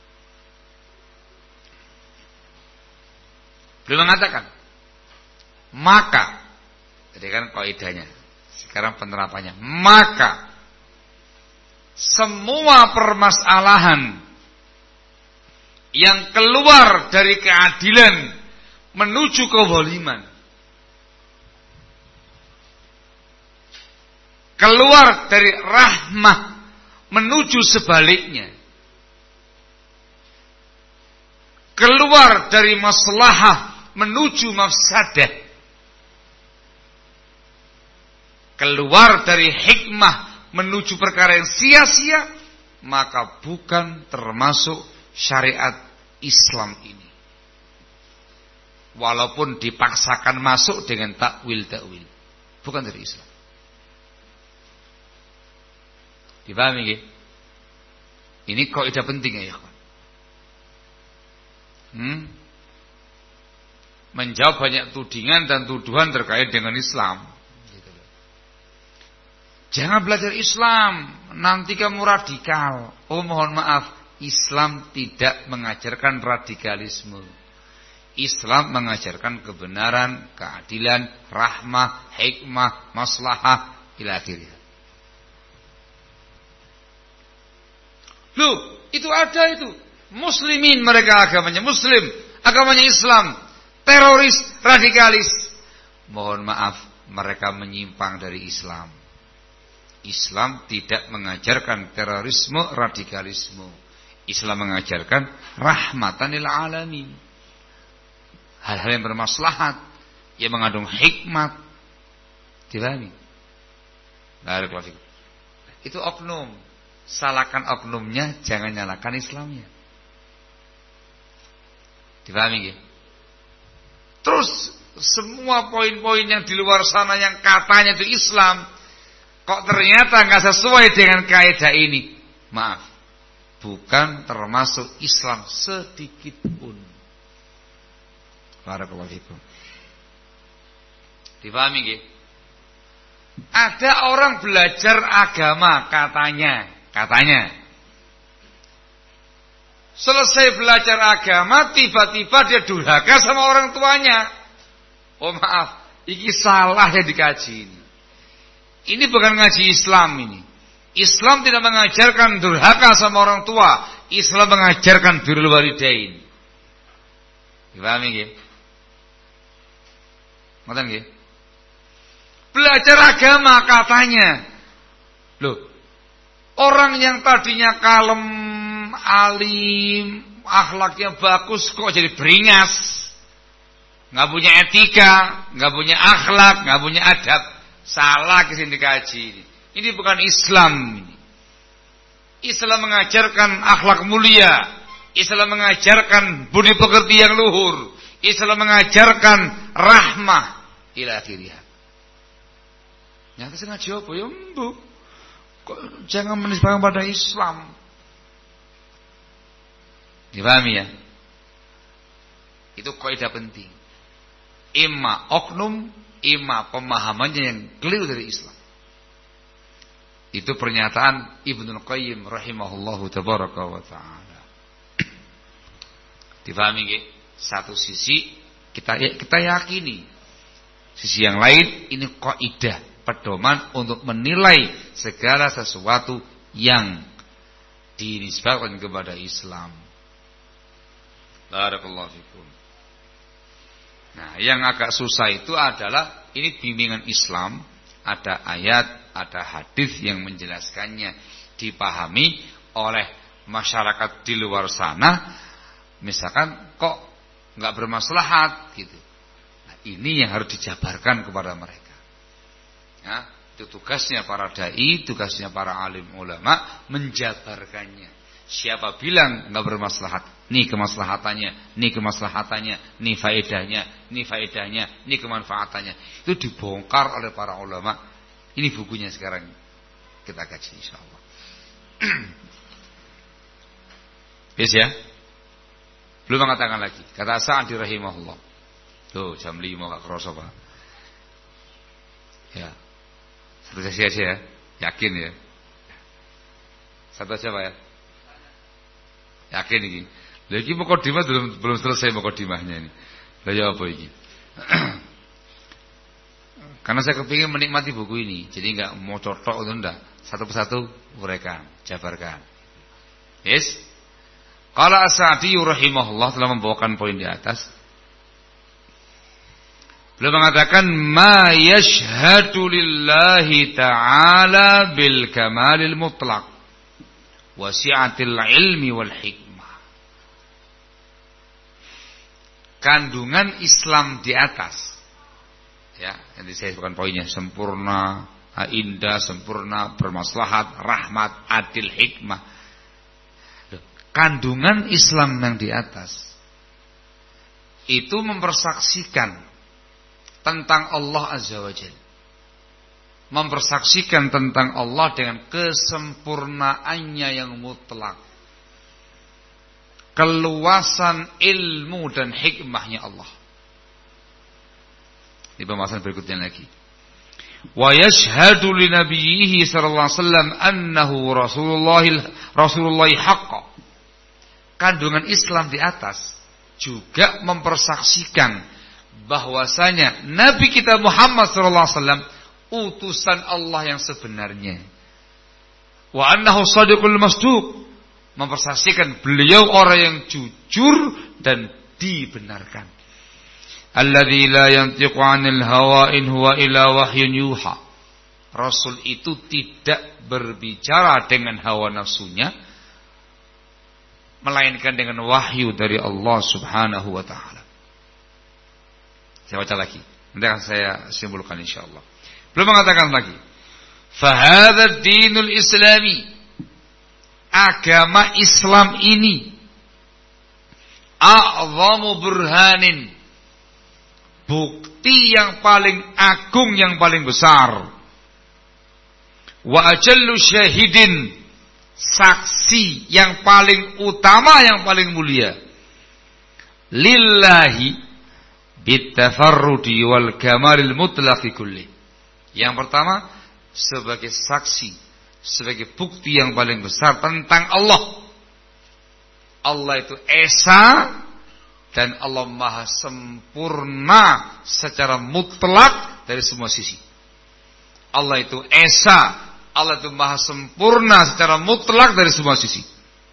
Beliau mengatakan, maka, jadi kan kaidahnya, sekarang penerapannya, maka semua permasalahan yang keluar dari keadilan menuju kezaliman, keluar dari rahmah menuju sebaliknya, keluar dari maslahah menuju mafsadah, keluar dari hikmah menuju perkara yang sia-sia, maka bukan termasuk syariat Islam ini. Walaupun dipaksakan masuk dengan takwil-takwil, bukan dari Islam. Dipahami nggih? Ini kaidah penting ya, kawan. Menjawab banyak tudingan dan tuduhan terkait dengan Islam. Jangan belajar Islam, nanti kamu radikal. Oh mohon maaf, Islam tidak mengajarkan radikalisme. Islam mengajarkan kebenaran, keadilan, rahmah, hikmah, maslahah, ila akhirnya. Loh, itu ada itu. Muslimin mereka agamanya Muslim, agamanya Islam. Teroris, radikalis. Mohon maaf, mereka menyimpang dari Islam. Islam tidak mengajarkan terorisme, radikalisme. Islam mengajarkan rahmatan lil alamin. Hal-hal yang bermaslahat, yang mengandung hikmat. Dipahami? Barakallahu fikum. Itu oknum. Salahkan oknumnya, jangan nyalakan Islamnya. Dipahami nggih? Terus semua poin-poin yang di luar sana yang katanya itu Islam, kok ternyata nggak sesuai dengan kaidah ini. Maaf, bukan termasuk Islam sedikit pun. Barakallahu fikum. Dipahami nggih? Ada orang belajar agama katanya. Selesai belajar agama, tiba-tiba dia durhaka sama orang tuanya. Oh maaf, ini salah yang dikaji ini. Ini bukan ngaji Islam ini. Islam tidak mengajarkan durhaka sama orang tua. Islam mengajarkan birrul walidain. Dipahami nggih? Ngoten nggih? Belajar agama katanya. Loh, orang yang tadinya kalem, alim, akhlaknya bagus kok jadi beringas. Enggak punya etika, enggak punya akhlak, enggak punya adab. Salah kesini dikaji ini. Ini bukan Islam ini. Islam mengajarkan akhlak mulia. Islam mengajarkan budi pekerti yang luhur. Islam mengajarkan rahmah ila akhirih. Nyata sengaja apa ya mbok? Kok jangan menisbahkan pada Islam. Dipahami ya? Itu kaidah penting. Imma oknum, imma pemahamannya yang keliru dari Islam. Itu pernyataan Ibnu Qayyim rahimahullahu tabaraka wa taala. Dipahami nggih? Satu sisi kita yakini, sisi yang lain ini kaidah pedoman untuk menilai segala sesuatu yang dinisbahkan kepada Islam. Barakallahu fikum. Nah, yang agak susah itu adalah ini bimbingan Islam, ada ayat, ada hadis yang menjelaskannya, dipahami oleh masyarakat di luar sana, misalkan kok nggak bermaslahat gitu. Nah, ini yang harus dijabarkan kepada mereka. Ya, itu tugasnya para dai, tugasnya para alim ulama menjabarkannya. Siapa bilang enggak bermaslahat? Nih kemaslahatannya, nih kemaslahatannya, nih faedahnya, nih faedahnya, nih kemanfaatannya. Itu dibongkar oleh para ulama. Ini bukunya sekarang kita kaji insyaallah. Yes ya? Belum mengatakan lagi. Kata Sa'di rahimahullah. Tuh jam 5 gak kerasa Pak. Ya. Satu sesi aja ya. Yakin ya. Satu aja Pak ya. Yakin ini. Lagi mukadimah belum selesai mukadimahnya ini. Lah ya apa ini? Karena saya kepingin menikmati buku ini, jadi enggak mau cotok itu enggak. Satu persatu uraikan, jabarkan. Yes. Qala As-Sa'di rahimahullah telah membawakan poin di atas. Beliau mengatakan ma yashhadu lillahi ta'ala bil kamalil mutlaq wa si'atil ilmi wal hikmah. Kandungan Islam di atas. Ya, yang saya sebutkan poinnya sempurna, indah, sempurna, bermaslahat, rahmat, adil, hikmah. Kandungan Islam yang di atas itu mempersaksikan tentang Allah Azza wa Jalla. Mempersaksikan tentang Allah dengan kesempurnaannya yang mutlak. Keluasan ilmu dan hikmahnya Allah. Di pembahasan berikutnya lagi. Wa yashhadu li nabiyhi sallallahu alaihi wasallam annahu Rasulullah haqqa. Kandungan Islam di atas juga mempersaksikan bahwasanya Nabi kita Muhammad sallallahu alaihi wasallam utusan Allah yang sebenarnya. Wa annahu shadiqul masduq, mempersaksikan beliau orang yang jujur dan dibenarkan. Alladzi la yantiqu 'anil hawa in huwa illa wahyun yuha. Rasul itu tidak berbicara dengan hawa nafsunya, melainkan dengan wahyu dari Allah Subhanahu wa taala. Saya baca lagi, nanti akan saya simpulkan insyaallah. Belum mengatakan lagi. Fa hadzal dinul islami, agama Islam ini a'zamu burhanin, bukti yang paling agung, yang paling besar. Wa ajallu syahidin, saksi yang paling utama, yang paling mulia. Lillahi bitafarrudi wal kamalil mutlaqi kulli. Yang pertama, sebagai saksi, sebagai bukti yang paling besar tentang Allah. Allah itu esa dan Allah maha sempurna secara mutlak dari semua sisi. Allah itu esa, Allah itu maha sempurna secara mutlak dari semua sisi.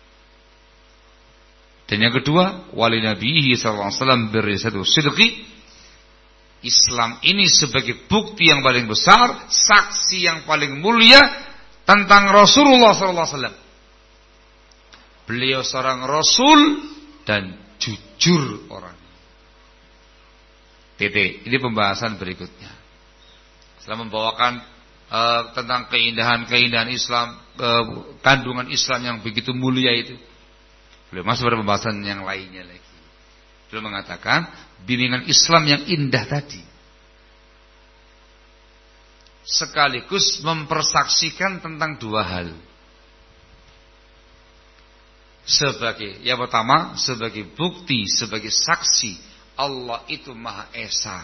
Dan yang kedua, wali nabihi sallallahu alaihi wasallam birisatu sidqi. Islam ini sebagai bukti yang paling besar, saksi yang paling mulia tentang Rasulullah sallallahu alaihi wasallam. Beliau seorang rasul dan jujur orang. Titik. Ini pembahasan berikutnya. Setelah membawakan tentang keindahan Islam, kandungan Islam yang begitu mulia itu, beliau masuk pada pembahasan yang lainnya lagi. Beliau mengatakan bimbingan Islam yang indah tadi sekaligus mempersaksikan tentang dua hal. Sebagai yang pertama, sebagai bukti, sebagai saksi, Allah itu Maha Esa.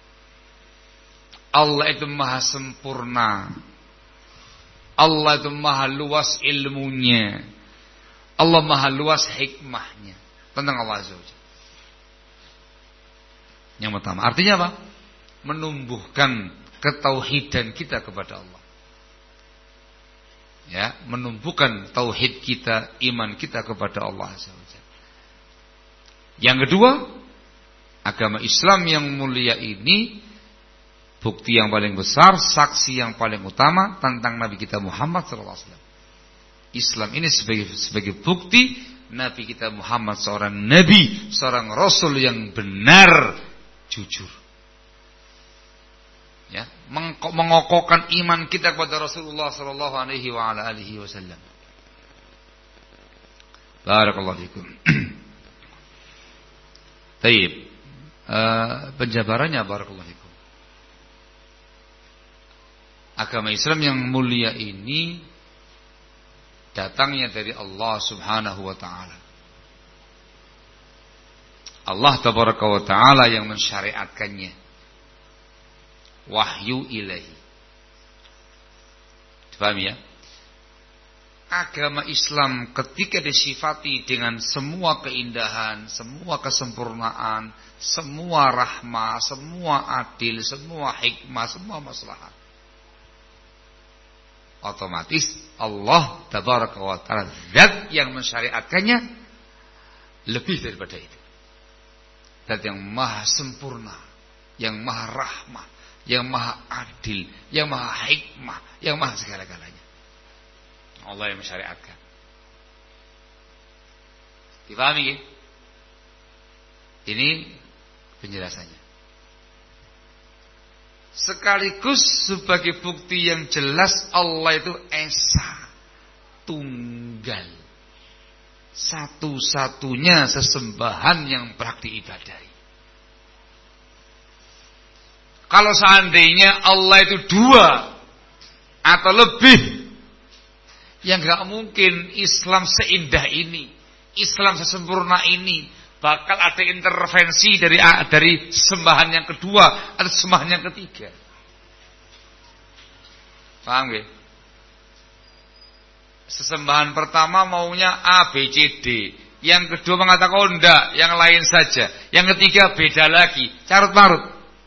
Allah itu Maha sempurna. Allah itu Maha luas ilmunya. Allah Maha luas hikmahnya tentang Allah Azza wa Jalla. Yang pertama, artinya apa? Menumbuhkan ketauhidan kita kepada Allah. Ya, menumbuhkan tauhid kita, iman kita kepada Allah Azza wa Jalla. Yang kedua, agama Islam yang mulia ini bukti yang paling besar, saksi yang paling utama tentang Nabi kita Muhammad sallallahu alaihi wasallam. Islam ini sebagai bukti Nabi kita Muhammad seorang nabi, seorang rasul yang benar, jujur. Ya, mengokohkan iman kita kepada Rasulullah sallallahu alaihi wa ala alihi wasallam. Barakallahu fikum. Baik. Penjabarannya barakallahu fikum. Agama Islam yang mulia ini datangnya dari Allah Subhanahu wa taala. Allah tabaraka wa taala yang mensyariatkannya. Wahyu ilahi. Paham ya? Agama Islam ketika disifati dengan semua keindahan, semua kesempurnaan, semua rahmah, semua adil, semua hikmah, semua maslahat, otomatis Allah tabaraka wa ta'ala zat yang mensyariatkannya lebih daripada itu. Zat yang maha sempurna, yang maha rahmah, yang maha adil, yang maha hikmah, yang maha segala-galanya. Allah yang mensyariatkan. Dipahami ya? Ini penjelasannya. Sekaligus sebagai bukti yang jelas Allah itu esa, tunggal, satu-satunya sesembahan yang berhak diibadahi. Kalau seandainya Allah itu dua atau lebih, ya nggak mungkin Islam seindah ini, Islam sesempurna ini bakal ada intervensi dari sembahan yang kedua atau sembahan yang ketiga. Paham gak? Sesembahan pertama maunya A, B, C, D. Yang kedua mengatakan oh enggak, yang lain saja. Yang ketiga beda lagi, carut marut.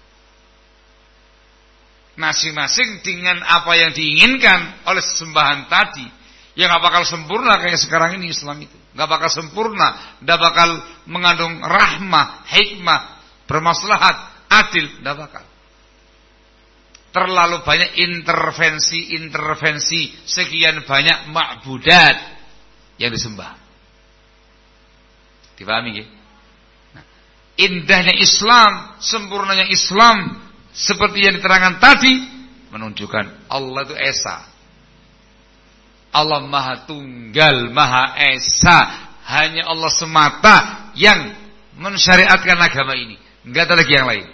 Masing-masing dengan apa yang diinginkan oleh sesembahan tadi. Ya gak bakal sempurna kayak sekarang ini Islam itu. Gak bakal sempurna, gak bakal mengandung rahmah, hikmah, bermaslahat, adil, gak bakal. Terlalu banyak intervensi, sekian banyak ma'budat yang disembah. Dipahami ya? Nah, indahnya Islam, sempurnanya Islam, seperti yang diterangkan tadi, menunjukkan Allah itu esa. Allah maha tunggal, maha esa. Hanya Allah semata yang mensyariatkan agama ini. Enggak ada lagi yang lain.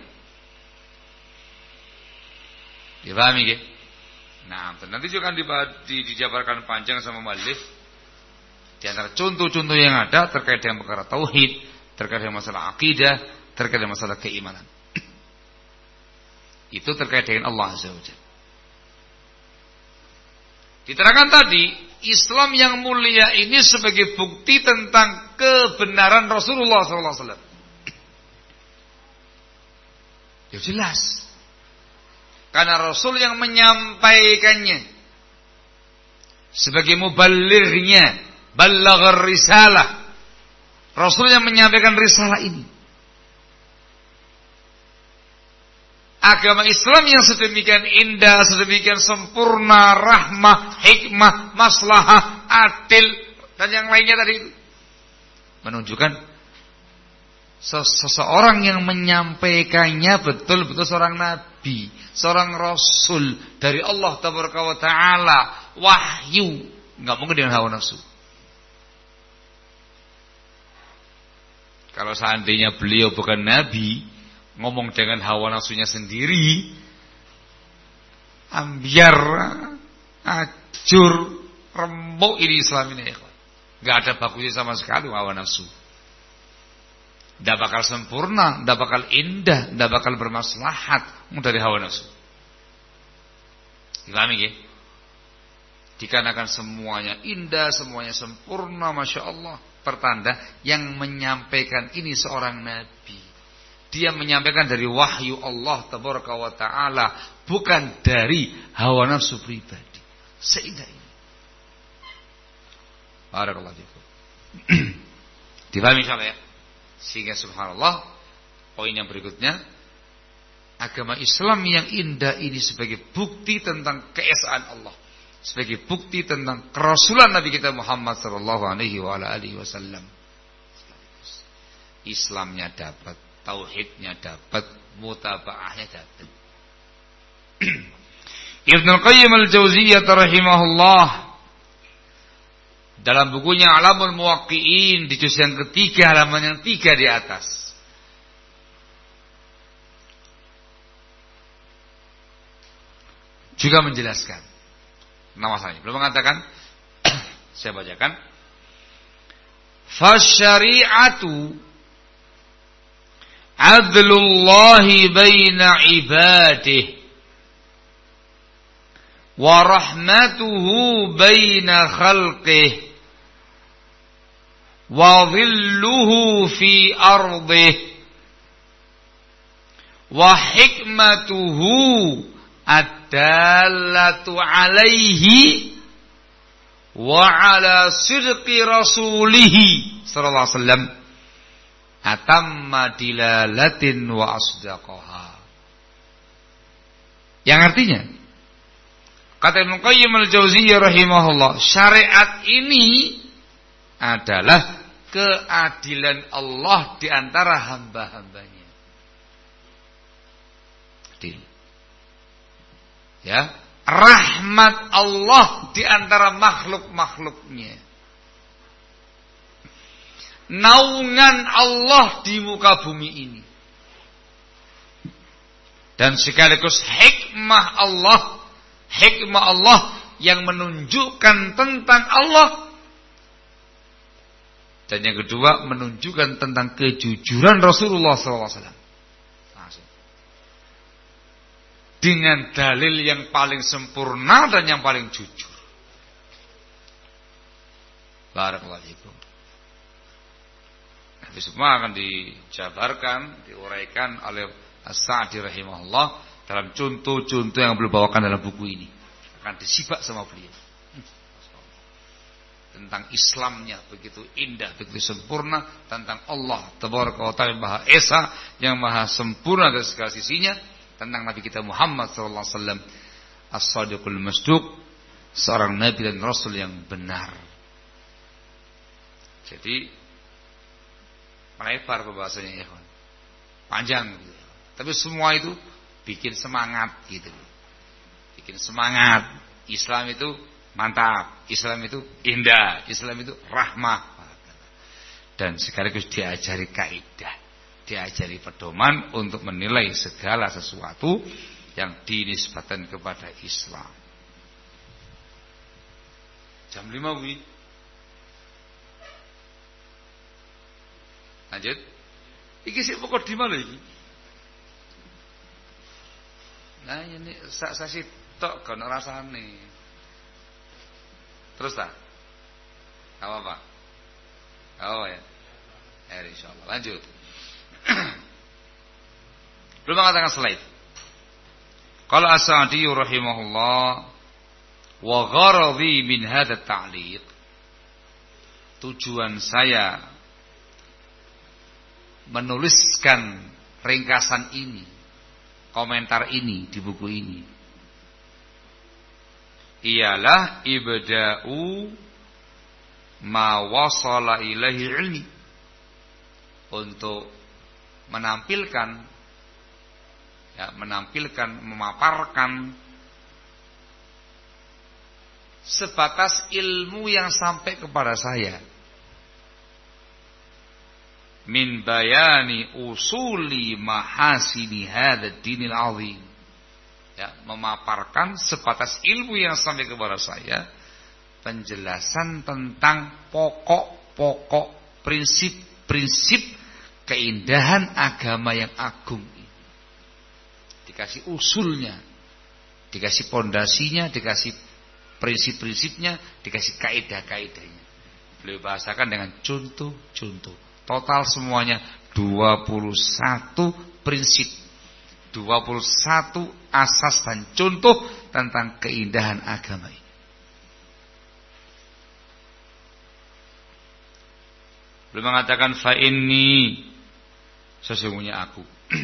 Dipahami ya? Nah, nanti juga akan dijabarkan panjang sama muallif. Di antara contoh-contoh yang ada terkait dengan perkara tauhid, terkait dengan masalah akidah, terkait dengan masalah keimanan. Itu terkait dengan Allah Azza wa Jalla. Diterangkan tadi, Islam yang mulia ini sebagai bukti tentang kebenaran Rasulullah SAW. Ya jelas. Karena Rasul yang menyampaikannya. Sebagai mubalighnya, balaghar risalah. Rasul yang menyampaikan risalah ini. Agama Islam yang sedemikian indah, sedemikian sempurna, rahmah, hikmah, maslahah, adil, dan yang lainnya tadi itu menunjukkan seseorang yang menyampaikannya betul-betul seorang nabi, seorang rasul dari Allah tabaraka wa taala, wahyu, enggak mungkin dengan hawa nafsu. Kalau seandainya beliau bukan nabi, ngomong dengan hawa nafsunya sendiri, ambiar, acur, remuk ini Islam ini. Gak ada bagusnya sama sekali hawa nafsu. Gak bakal sempurna, gak bakal indah, gak bakal bermaslahat dari hawa nafsu. Dipahami ya? Dikarenakan semuanya indah, semuanya sempurna, Masya Allah. Pertanda yang menyampaikan ini seorang nabi. Dia menyampaikan dari wahyu Allah tabaraka wa ta'ala, bukan dari hawa nafsu pribadi. Seindah ini. Barakallahu fikum. Dipahami insyaallah ya. Sehingga subhanallah, poin yang berikutnya, agama Islam yang indah ini sebagai bukti tentang keesaan Allah, sebagai bukti tentang kerasulan Nabi kita Muhammad sallallahu alaihi wasallam. Islamnya dapat, tauhidnya dapat, mutabaahnya dapat. Ibnu Qayyim al-Jauziyah rahimahullah dalam bukunya Alamul Muwaqqi'in di juz yang ketiga halaman yang 3 di atas, juga menjelaskan masalahnya. Belum mengatakan saya bacakan. Fasyari'atu adlullahi baina ibadihi wa rahmatuhu baina khalqihi wa dhilluhu fi ardihi wa hikmatuhu ad-dallatu alaihi wa ala sidqi rasulihi sallallahu alaihi wasallam atamma dilalatin wa asdaqaha. Yang artinya, kata Ibnu Qayyim al-Jauziyah rahimahullah, syariat ini adalah keadilan Allah di antara hamba-hambanya. Adil. Ya, rahmat Allah di antara makhluk-makhluknya. Naungan Allah di muka bumi ini. Dan sekaligus hikmah Allah yang menunjukkan tentang Allah. Dan yang kedua menunjukkan tentang kejujuran Rasulullah SAW. Dengan dalil yang paling sempurna dan yang paling jujur. Barakallahu fikum. Itu semua akan dijabarkan, diuraikan oleh As-Sa'di rahimahullah dalam contoh-contoh yang beliau bawakan dalam buku ini. Akan disimak sama beliau. Tentang Islamnya begitu indah, begitu sempurna, tentang Allah Tabaraka wa Ta'ala Maha Esa yang maha sempurna dari segala sisinya, tentang Nabi kita Muhammad sallallahu alaihi wasallam As-Sadiqul Masduq, seorang nabi dan rasul yang benar. Jadi melebar pembahasannya ya kawan. Panjang gitu. Tapi semua itu bikin semangat gitu. Bikin semangat. Islam itu mantap, Islam itu indah, Islam itu rahmah. Dan sekaligus diajari kaidah, diajari pedoman untuk menilai segala sesuatu yang dinisbatan kepada Islam. Jam 5 Bu. Lanjut. Iki sik mukadimah lho iki. Nah ini sasi tok gak ono rasane. Terus tak? Apa? Oh ya. Insyaallah. Lanjut. Belum mengatakan slide. Qala As-Sa'di rahimahullah wa gharadhi min hadha at-ta'liq. Tujuan saya menuliskan ringkasan ini, komentar ini di buku ini, ialah ibda'u ma wasala ilaihi ilmi, untuk menampilkan memaparkan sebatas ilmu yang sampai kepada saya, min bayani usuli mahasini hadzal dinil azim, memaparkan sebatas ilmu yang sampai kepada saya penjelasan tentang pokok-pokok prinsip-prinsip keindahan agama yang agung ini. Dikasih usulnya, dikasih pondasinya, dikasih prinsip-prinsipnya, dikasih kaidah-kaidahnya. Beliau bahasakan dengan contoh-contoh. Total semuanya 21 prinsip, 21 asas dan contoh tentang keindahan agama ini. Beliau mengatakan fa inni, sesungguhnya aku,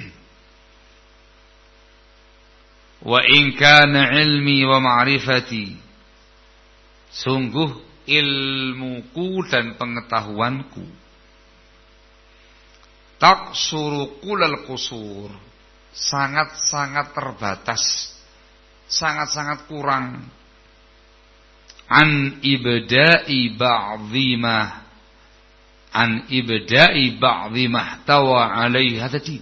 wa in kana ilmi wa ma'rifati, sungguh ilmuku dan pengetahuanku, taksuru kulal kusur, sangat-sangat terbatas, sangat-sangat kurang, an ibda'i ba'dhimah tawa alaihi hadati.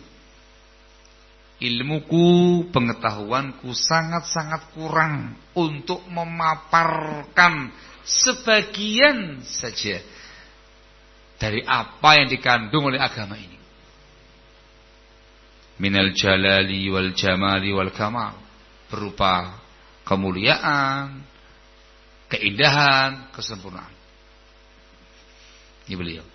Ilmuku, pengetahuanku sangat-sangat kurang untuk memaparkan sebagian saja dari apa yang dikandung oleh agama ini. minal jalali wal jamali wal kamal, berupa kemuliaan, keindahan, kesempurnaan. Ini beliau.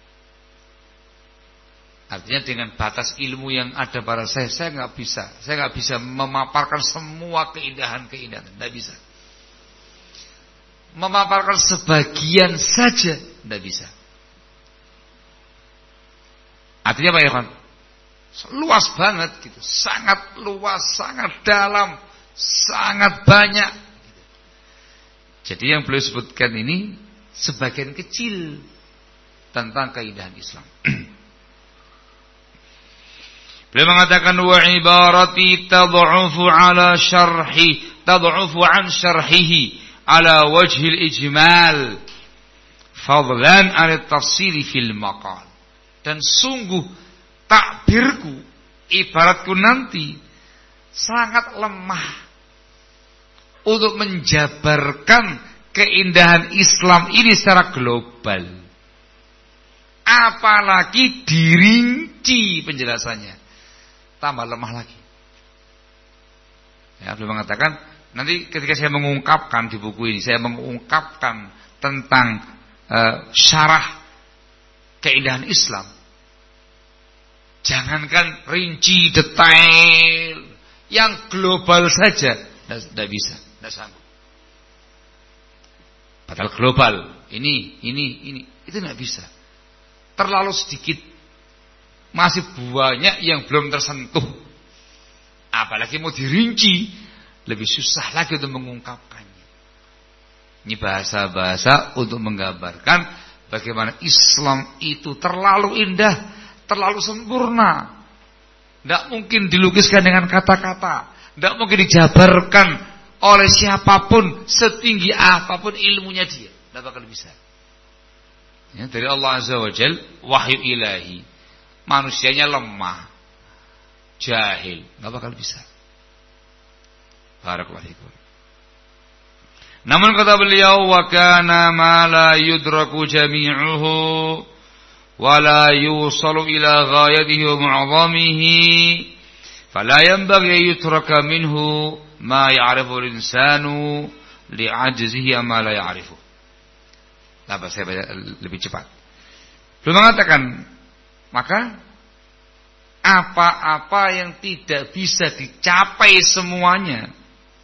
Artinya dengan batas ilmu yang ada pada saya nggak bisa memaparkan semua keindahan-keindahan, tidak bisa. Memaparkan sebagian saja, tidak bisa. Artinya apa ya kan? Luas banget gitu, sangat luas, sangat dalam, sangat banyak. Jadi yang beliau sebutkan ini sebagian kecil tentang keindahan Islam. Beliau mengatakan wa ibarati tad'ufu an syarhihi ala wajhil ijmal fadlan an at-tafsil fil maqal. Dan sungguh takbirku, ibaratku nanti sangat lemah untuk menjabarkan keindahan Islam ini secara global. Apalagi dirinci penjelasannya, tambah lemah lagi. Ya, beliau mengatakan nanti ketika saya mengungkapkan di buku ini, saya mengungkapkan tentang syarah keindahan Islam. Jangankan rinci detail, yang global saja tidak bisa, tidak sanggup. Padahal global, ini itu tidak bisa. Terlalu sedikit, masih banyak yang belum tersentuh. Apalagi mau dirinci, lebih susah lagi untuk mengungkapkannya. Ini bahasa-bahasa untuk menggambarkan bagaimana Islam itu terlalu indah, terlalu sempurna. Tidak mungkin dilukiskan dengan kata-kata, tidak mungkin dijabarkan oleh siapapun, setinggi apapun ilmunya dia, tidak bakal bisa. Ya, dari Allah Azza wa Jalla, wahyu ilahi. Manusianya lemah, jahil, tidak bakal bisa. Barakallahu fikum. Namun kata beliau, wa kana ma la yudraku jami'uhu wa la yusalu ila ghayatihi wa mu'azamihi fala yanbaghi yutraka minhu ma ya'rifu al-insanu li'ajzihi amma la ya'rifu. Saya baca lebih cepat. Beliau mengatakan, maka apa-apa yang tidak bisa dicapai semuanya,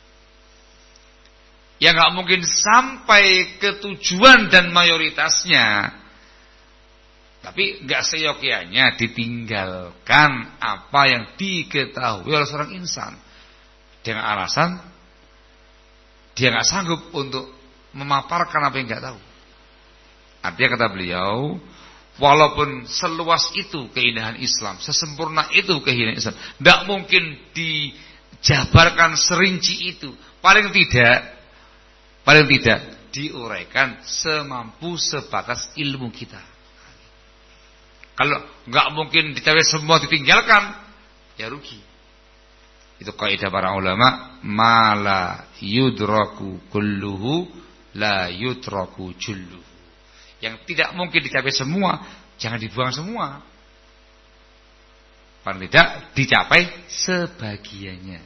yang gak mungkin sampai ke tujuan dan mayoritasnya, tapi gak seyogyanya ditinggalkan apa yang diketahui oleh seorang insan, dengan alasan dia gak sanggup untuk memaparkan apa yang gak tahu. Artinya kata beliau, walaupun seluas itu keindahan Islam, sesempurna itu keindahan Islam, tidak mungkin dijabarkan serinci itu. Paling tidak diuraikan semampu sebatas ilmu kita. Kalau nggak mungkin dicapai semua ditinggalkan, ya rugi. Itu kaidah para ulama, mala yudraku kulluhu la yudraku julluhu. Yang tidak mungkin dicapai semua, jangan dibuang semua. Paling tidak dicapai sebagiannya.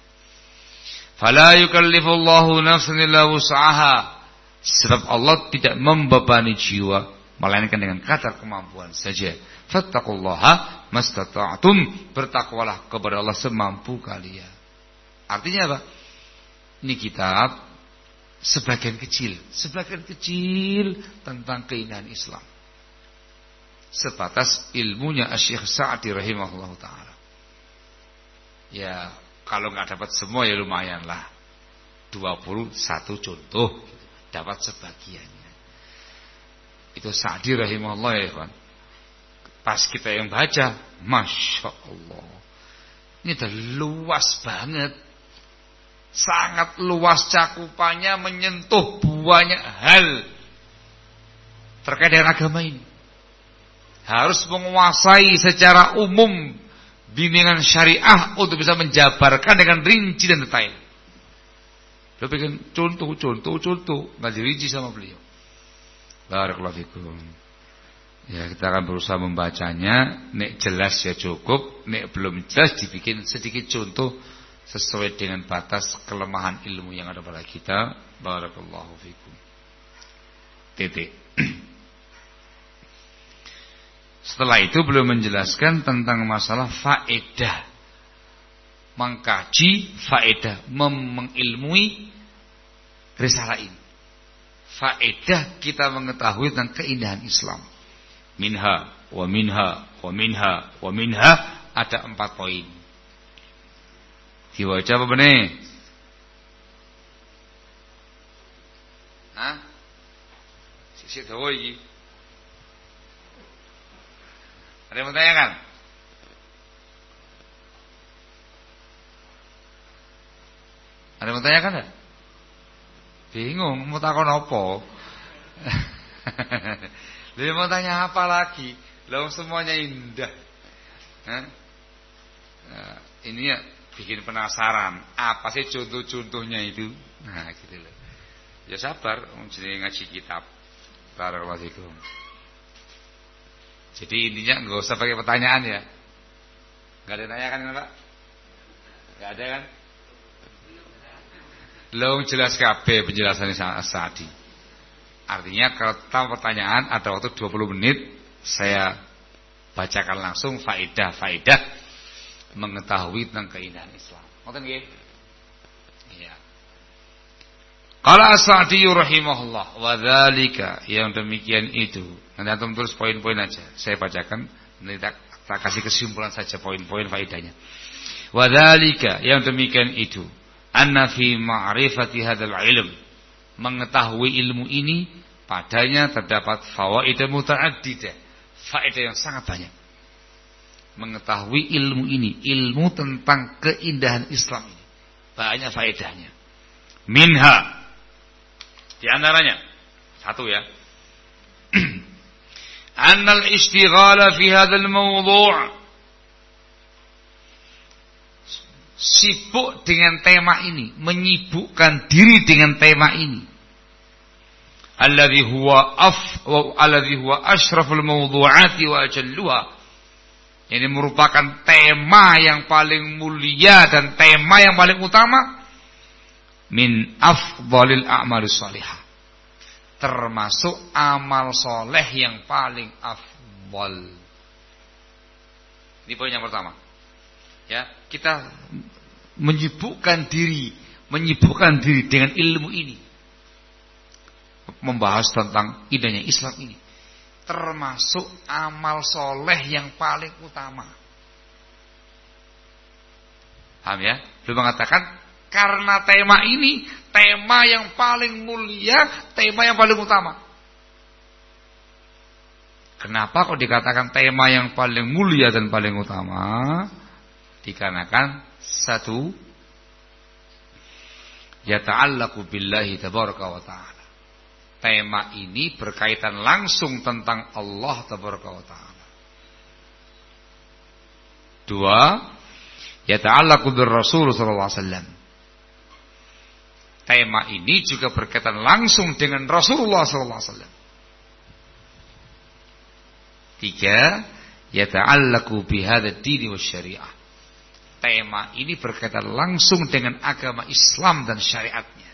Fala yukallifullahu nafsan illa wus'aha. Sebab Allah tidak membebani jiwa melainkan dengan kadar kemampuan saja. Fattaqullaha mastata'tum. Bertakwalah kepada Allah semampu kalian. Artinya apa? Ini kitab sebagian kecil tentang keindahan Islam, sebatas ilmunya Asy-Syaikh Sa'di rahimahullah ta'ala. Ya kalau nggak dapat semua ya lumayan lah, 21 contoh dapat sebagiannya. Itu Sa'di rahimahullah ya kan. Pas kita yang baca, Masya Allah, ini udah luas banget, sangat luas cakupannya, menyentuh banyak hal terkait dengan agama ini. Harus menguasai secara umum bimbingan syariah untuk bisa menjabarkan dengan rinci dan detail. Beliau bikin contoh, nggak dirinci sama beliau. Barakallahu fikum. Ya, kita akan berusaha membacanya. Nek jelas ya cukup, nek belum jelas dibikin sedikit contoh sesuai dengan batas kelemahan ilmu yang ada pada kita. Barakallahu fikum. Titik. Setelah itu beliau menjelaskan tentang masalah faedah, mengkaji faedah, mengilmui risalah ini. Faedah kita mengetahui tentang keindahan Islam. Minha, wa minha, wa minha, wa minha, ada 4 poin. Diwajah apa benih? Hah? Sisi dawa iki. Ada yang bertanyakan? Ada yang bertanyakan enggak? Bingung mau takon apa? Dia mau tanya apa lagi? Lah semuanya indah. Nah, ini ya bikin penasaran. Apa sih contoh-contohnya itu? Nah, gitu loh. Ya sabar, jenenge ngaji kitab. Barakallahu fikum. Jadi intinya enggak usah pakai pertanyaan ya. Enggak ada yang tanyakan kan, Pak? Enggak ada kan? Lo jelas kabeh penjelasannya As-Sa'di. Artinya kalau tanpa pertanyaan ada waktu 20 menit saya bacakan langsung faedah-faedah mengetahui tentang keindahan Islam. Ngoten nggih? Iya. Qala As-Sa'di rahimahullah wa dzalika, yang demikian itu. Nanti antum tulis poin-poin aja. Saya bacakan, nanti tak kasih kesimpulan saja poin-poin faedahnya. Wa dzalika, yang demikian itu. Anna fi ma'rifati hadzal ilm, mengetahui ilmu ini padanya terdapat fawaid muta'addidah, faedah yang sangat banyak. Mengetahui ilmu ini, ilmu tentang keindahan Islam ini, banyak faedahnya. Minha, di antaranya satu ya. Annal istighala fi hadzal mawdu', sibuk dengan tema ini, menyibukkan diri dengan tema ini. Alladhi huwa asyraful mawdu'ati wa ajalluha. Ini merupakan tema yang paling mulia dan tema yang paling utama. Min afdhalil a'malis shalihah. Termasuk amal soleh yang paling afdal. Ini poin yang pertama. Ya, kita menyibukkan diri dengan ilmu ini, membahas tentang indahnya Islam ini, termasuk amal soleh yang paling utama. Paham ya? Beliau mengatakan karena tema ini tema yang paling mulia, tema yang paling utama. Kenapa kok dikatakan tema yang paling mulia dan paling utama? Dikarenakan satu, yata'allaqu billahi tabaraka wa ta'ala. Tema ini berkaitan langsung tentang Allah tabaraka wa ta'ala. Dua, yata'allaqu bir Rasul sallallahu alaihi wasallam. Tema ini juga berkaitan langsung dengan Rasulullah sallallahu alaihi wasallam. Tiga, yata'allaqu bihadzal din was syariah. Tema ini berkaitan langsung dengan agama Islam dan syariatnya.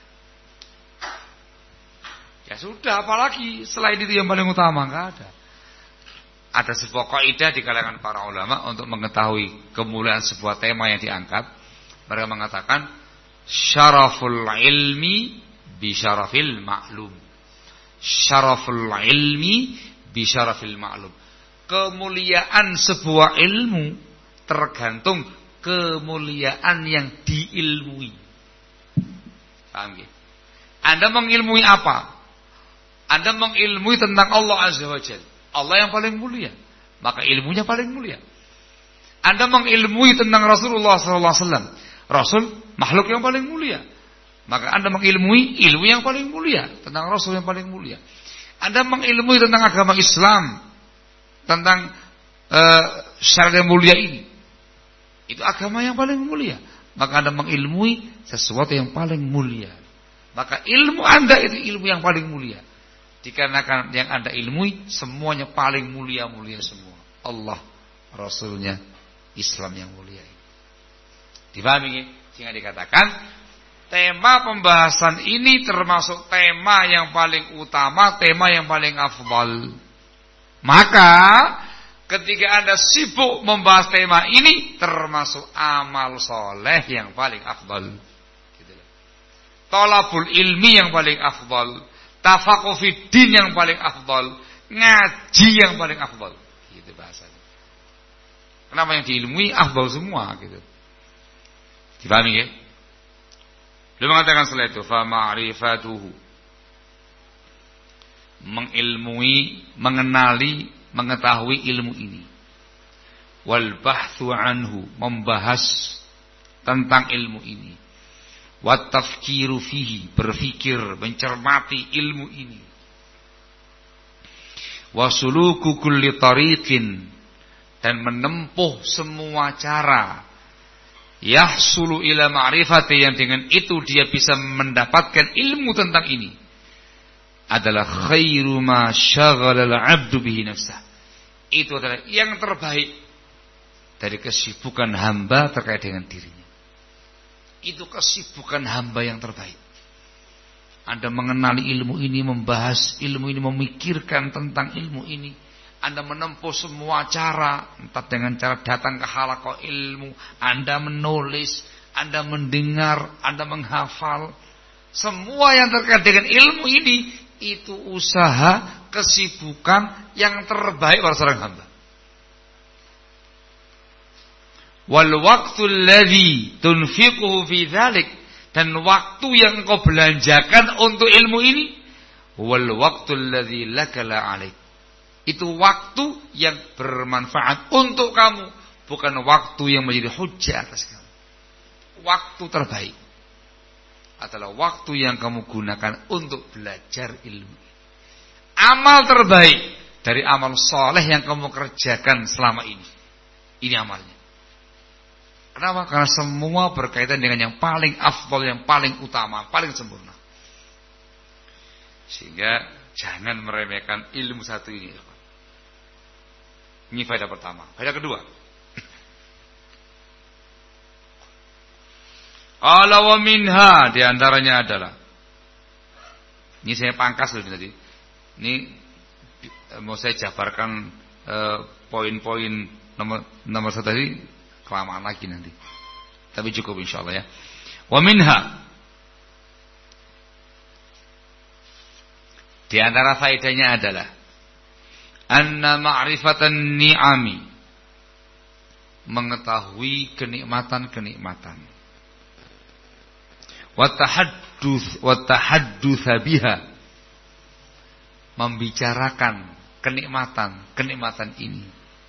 Ya sudah, apalagi selain itu yang paling utama, enggak ada. Ada sebuah kaidah di kalangan para ulama untuk mengetahui kemuliaan sebuah tema yang diangkat. Mereka mengatakan syaraful ilmi bi syarafil ma'lum. Syaraful ilmi bi syarafil ma'lum. Kemuliaan sebuah ilmu tergantung kemuliaan yang diilmui. Paham ya? Anda mengilmui apa? Anda mengilmui tentang Allah Azza wa Jalla, Allah yang paling mulia, maka ilmunya paling mulia. Anda mengilmui tentang Rasulullah sallallahu alaihi wasallam, Rasul makhluk yang paling mulia, maka Anda mengilmui ilmu yang paling mulia tentang Rasul yang paling mulia. Anda mengilmui tentang agama Islam, tentang syariat yang mulia ini, itu agama yang paling mulia, maka Anda mengilmui sesuatu yang paling mulia, maka ilmu Anda itu ilmu yang paling mulia. Dikarenakan yang Anda ilmui semuanya paling mulia-mulia semua. Allah, Rasulnya, Islam yang mulia. Dipahami? Sehingga dikatakan tema pembahasan ini termasuk tema yang paling utama, tema yang paling afdal. Maka ketika Anda sibuk membahas tema ini, termasuk amal soleh yang paling afdal. Gitu. Thalabul ilmi yang paling afdal, tafaqquh fid din yang paling afdal, ngaji yang paling afdal. Gitu bahasanya. Kenapa yang diilmui afdal semua gitu. Dipahami ya? Beliau mengatakan setelah itu fa ma'rifatuhu, mengilmui, mengenali, mengetahui ilmu ini. Wal bahthu anhu, membahas tentang ilmu ini. Wat tafkiru fihi, berfikir, mencermati ilmu ini. Wa suluku kulli tariqin, dan menempuh semua cara. Yahsulu ila ma'rifati, yang dengan itu dia bisa mendapatkan ilmu tentang ini, adalah khairu ma syaghala al-'abdu bihi nafsah. Itu adalah yang terbaik dari kesibukan hamba terkait dengan dirinya. Itu kesibukan hamba yang terbaik. Anda mengenali ilmu ini, membahas ilmu ini, memikirkan tentang ilmu ini. Anda menempuh semua cara, entah dengan cara datang ke halaqah ilmu, Anda menulis, Anda mendengar, Anda menghafal. Semua yang terkait dengan ilmu ini, itu usaha, kesibukan yang terbaik para seorang hamba. Wal waqtul ladzi tunfiquhu fi dzalik, dan waktu yang kau belanjakan untuk ilmu ini, wal waqtul ladzi laka la 'alaik, itu waktu yang bermanfaat untuk kamu, bukan waktu yang menjadi hujjah atas kamu. Waktu terbaik adalah waktu yang kamu gunakan untuk belajar ilmu. Amal terbaik dari amal soleh yang kamu kerjakan selama ini, ini amalnya. Kenapa? Karena semua berkaitan dengan yang paling afdal, yang paling utama, paling sempurna. Sehingga jangan meremehkan ilmu satu ini. Ini faedah pertama. Faedah kedua, ala wa minha, di antaranya adalah, ini saya pangkas dulu tadi. Ini mau saya jabarkan poin-poin nomor satu tadi, kelamaan lagi nanti. Tapi cukup insyaallah ya. Wa minha, di antara faedahnya adalah anna ma'rifatan ni'ami, mengetahui kenikmatan-kenikmatan, wa tahadduts biha, membicarakan kenikmatan-kenikmatan ini.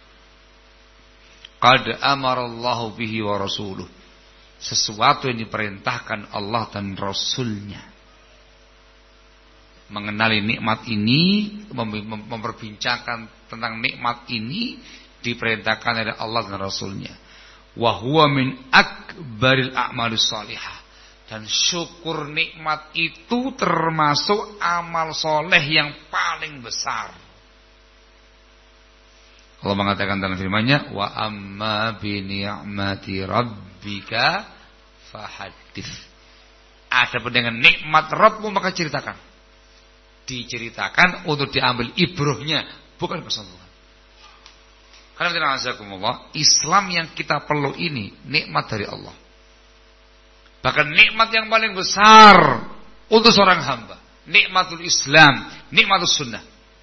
Qad amarallahu bihi wa rasuluh, sesuatu yang diperintahkan Allah dan Rasulnya. Mengenali nikmat ini, memperbincangkan tentang nikmat ini, diperintahkan oleh Allah dan Rasulnya. Wa huwa min akbaril a'malis shalihah, dan syukur nikmat itu termasuk amal soleh yang paling besar. Allah mengatakan dalam firman-Nya, wa amma bi ni'mati rabbika fahaddits. Adapun dengan nikmat Rabbmu maka ceritakan. Diceritakan untuk diambil ibrahnya, bukan kesombongan. Karena Islam yang kita perlu ini nikmat dari Allah. Bahkan nikmat yang paling besar untuk seorang hamba, nikmatul Islam, nikmatul sunnah.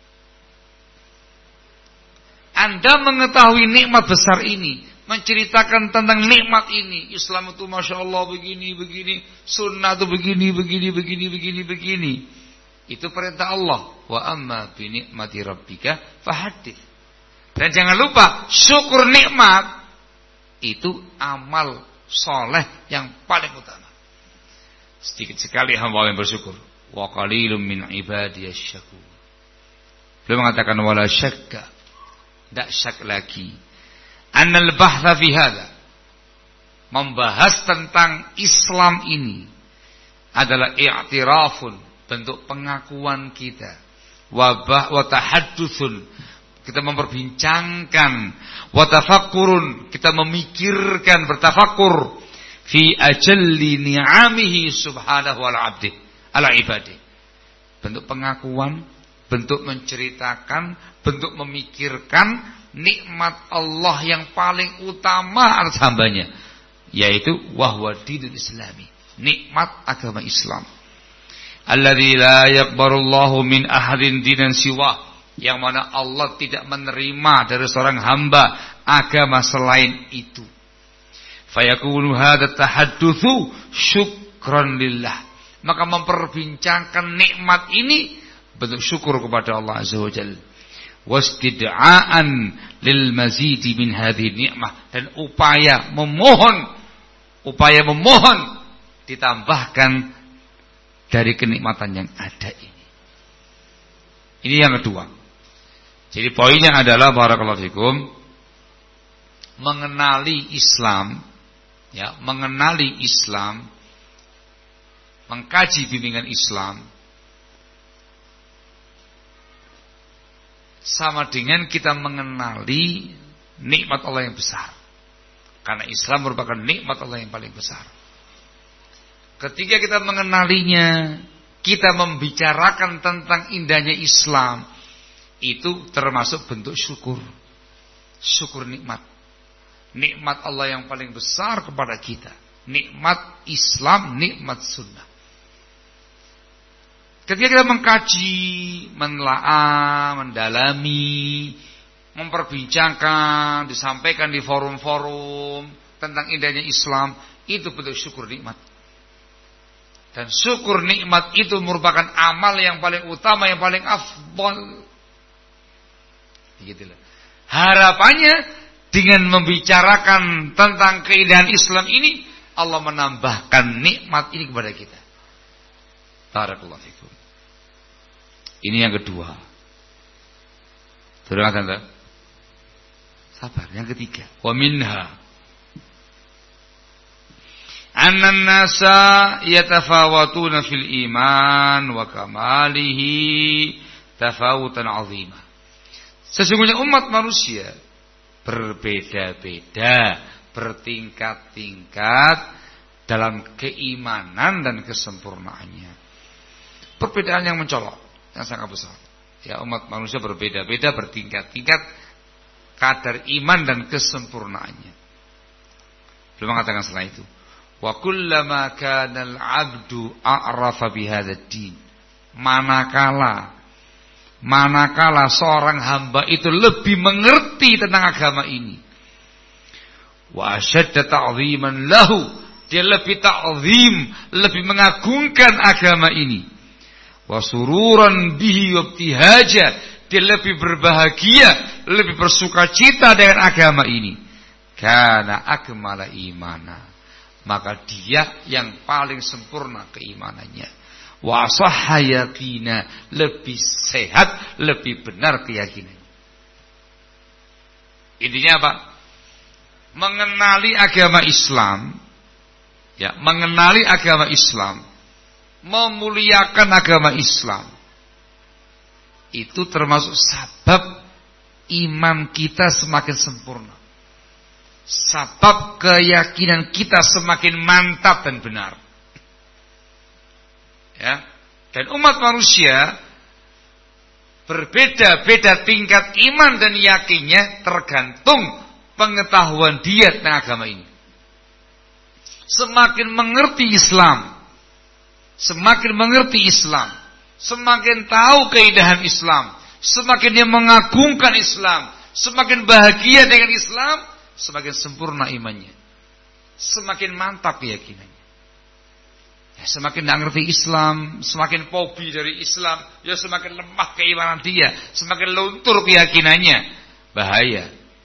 Anda mengetahui nikmat besar ini, menceritakan tentang nikmat ini. Islam itu masya Allah begini, sunnah itu begini. Itu perintah Allah. Wa amma bi ni'mati rabbika fahaddits. Dan jangan lupa, syukur nikmat itu amal soleh yang paling utama. Sedikit sekali hamba yang bersyukur. Wa qalilum min ibadiyasy syakur. Beliau mengatakan wala syakka, tidak syak lagi, annal bahtha fi hadza, membahas tentang Islam ini adalah i'tirafun, bentuk pengakuan kita, wa tahaddusun, kita memperbincangkan, wa tafakkurun, kita memikirkan, bertafakkur fi ajalli ni'amihi subhanahu ala abdi ala ibadi. Bentuk pengakuan, bentuk menceritakan, bentuk memikirkan nikmat Allah yang paling utama atas hambanya, yaitu wahwa dinul islami, nikmat agama Islam. Alladzi la yaqbalullahu min ahadin dinan siwa, yang mana Allah tidak menerima dari seorang hamba agama selain itu. Fayakunu hadza tahaddutsu syukran lillah, maka memperbincangkan nikmat ini bentuk syukur kepada Allah Azza wa Jalla. Wastid'aan lil mazidi min hadhihi ni'mah, dan upaya memohon ditambahkan dari kenikmatan yang ada ini. Ini yang kedua. Jadi poinnya adalah barakallahu fikum, mengenali Islam, ya, mengenali Islam, mengkaji bimbingan Islam sama dengan kita mengenali nikmat Allah yang besar. Karena Islam merupakan nikmat Allah yang paling besar. Ketika kita mengenalinya, kita membicarakan tentang indahnya Islam, itu termasuk bentuk syukur. Syukur nikmat. Nikmat Allah yang paling besar kepada kita. Nikmat Islam, nikmat sunnah. Ketika kita mengkaji, menelaah, mendalami, memperbincangkan, disampaikan di forum-forum tentang indahnya Islam, itu bentuk syukur nikmat. Dan syukur nikmat itu merupakan amal yang paling utama, yang paling afdal. Begitulah. Harapannya dengan membicarakan tentang keindahan Islam ini, Allah menambahkan nikmat ini kepada kita. Barakallahu fikum. Ini yang kedua. Terus tanda. Sabar. Yang ketiga. Wa minha annan nasa yatafawatuna fil iman wa kamalihi tafawutan 'azima. Sesungguhnya umat manusia berbeda-beda, bertingkat-tingkat dalam keimanan dan kesempurnaannya. Perbedaan yang mencolok, yang sangat besar. Ya, umat manusia berbeda-beda, bertingkat-tingkat kadar iman dan kesempurnaannya. Belum mengatakan setelah itu, wa kullama kana al-'abdu a'rafa bihadzal din. Manakala seorang hamba itu lebih mengerti tentang agama ini, wa asyadda ta'ziman lahu, dia lebih ta'zim, lebih mengagungkan agama ini, wa sururan bihi wabtihaja, dia lebih berbahagia, lebih bersukacita dengan agama ini, kana akmala imana, maka dia yang paling sempurna keimanannya. Wa sahha yaqina, lebih sehat, lebih benar keyakinan. Intinya apa? Mengenali agama Islam, ya, mengenali agama Islam, memuliakan agama Islam, itu termasuk sebab iman kita semakin sempurna, sebab keyakinan kita semakin mantap dan benar. Ya, dan umat manusia berbeda-beda tingkat iman dan yakinnya tergantung pengetahuan dia tentang agama ini. Semakin mengerti Islam, semakin tahu keindahan Islam, semakin dia mengagungkan Islam, semakin bahagia dengan Islam, semakin sempurna imannya, semakin mantap keyakinannya. Semakin tidak ngerti Islam, semakin fobi dari Islam, ya semakin lemah keimanan dia, semakin luntur keyakinannya. Bahaya.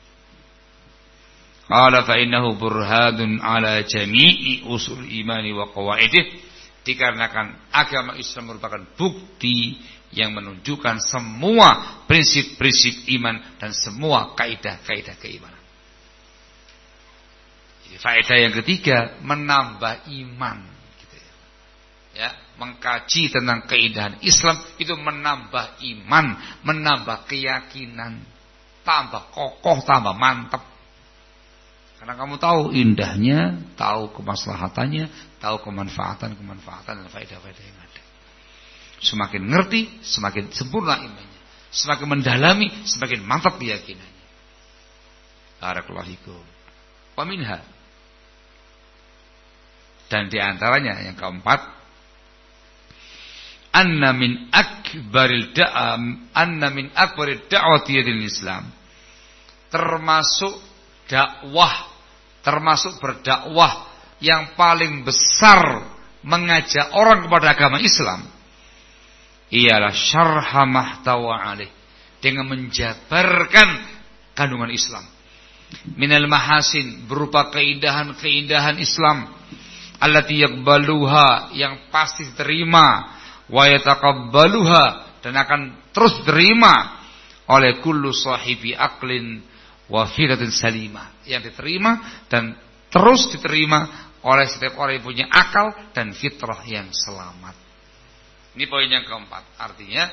Qala fa innahu burhanun ala jami'i usul imani wa qawaidih. Dikarenakan agama Islam merupakan bukti yang menunjukkan semua prinsip-prinsip iman dan semua kaidah-kaidah keimanan. Jadi faedah yang ketiga, menambah iman. ya, mengkaji tentang keindahan Islam itu menambah iman, menambah keyakinan, tambah kokoh, tambah mantap. Karena kamu tahu indahnya, tahu kemaslahatannya, tahu kemanfaatan dan faedah-faedah yang ada. Semakin ngerti, semakin sempurna imannya. Semakin mendalami, semakin mantap keyakinannya. Barakallahu fikum. Wa minha. Dan di antaranya yang keempat, anna min akbaril da'wati lil Islam. Termasuk dakwah, termasuk berdakwah yang paling besar mengajak orang kepada agama Islam ialah syarha mahtawa alaih, dengan menjabarkan kandungan Islam. Minal mahasin, berupa keindahan-keindahan Islam, allati yaqbaluha, yang pasti diterima, wa yataqabbaluha, dan akan terus diterima oleh kullu sahibi aqlin wa firatin salimah, yang diterima dan terus diterima oleh setiap orang yang punya akal dan fitrah yang selamat. Ini poin yang keempat. Artinya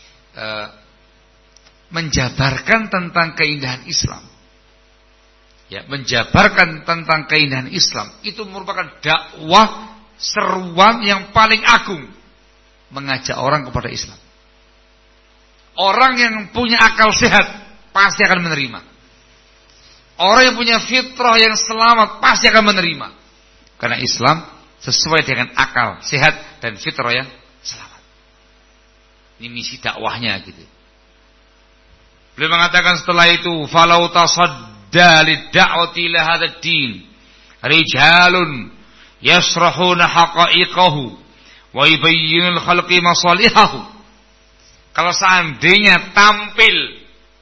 menjabarkan tentang keindahan Islam. Ya, menjabarkan tentang keindahan Islam itu merupakan dakwah, seruan yang paling agung, mengajak orang kepada Islam. Orang yang punya akal sehat pasti akan menerima. Orang yang punya fitrah yang selamat pasti akan menerima. Karena Islam sesuai dengan akal sehat dan fitrah yang selamat. Ini misi dakwahnya gitu. Beliau mengatakan setelah itu, falau tasadda lid-da'wati ila hadzal din rijalun yasrahuna haqa'iqahu wa yubayyinul khalqi masalihahu. Kalau seandainya tampil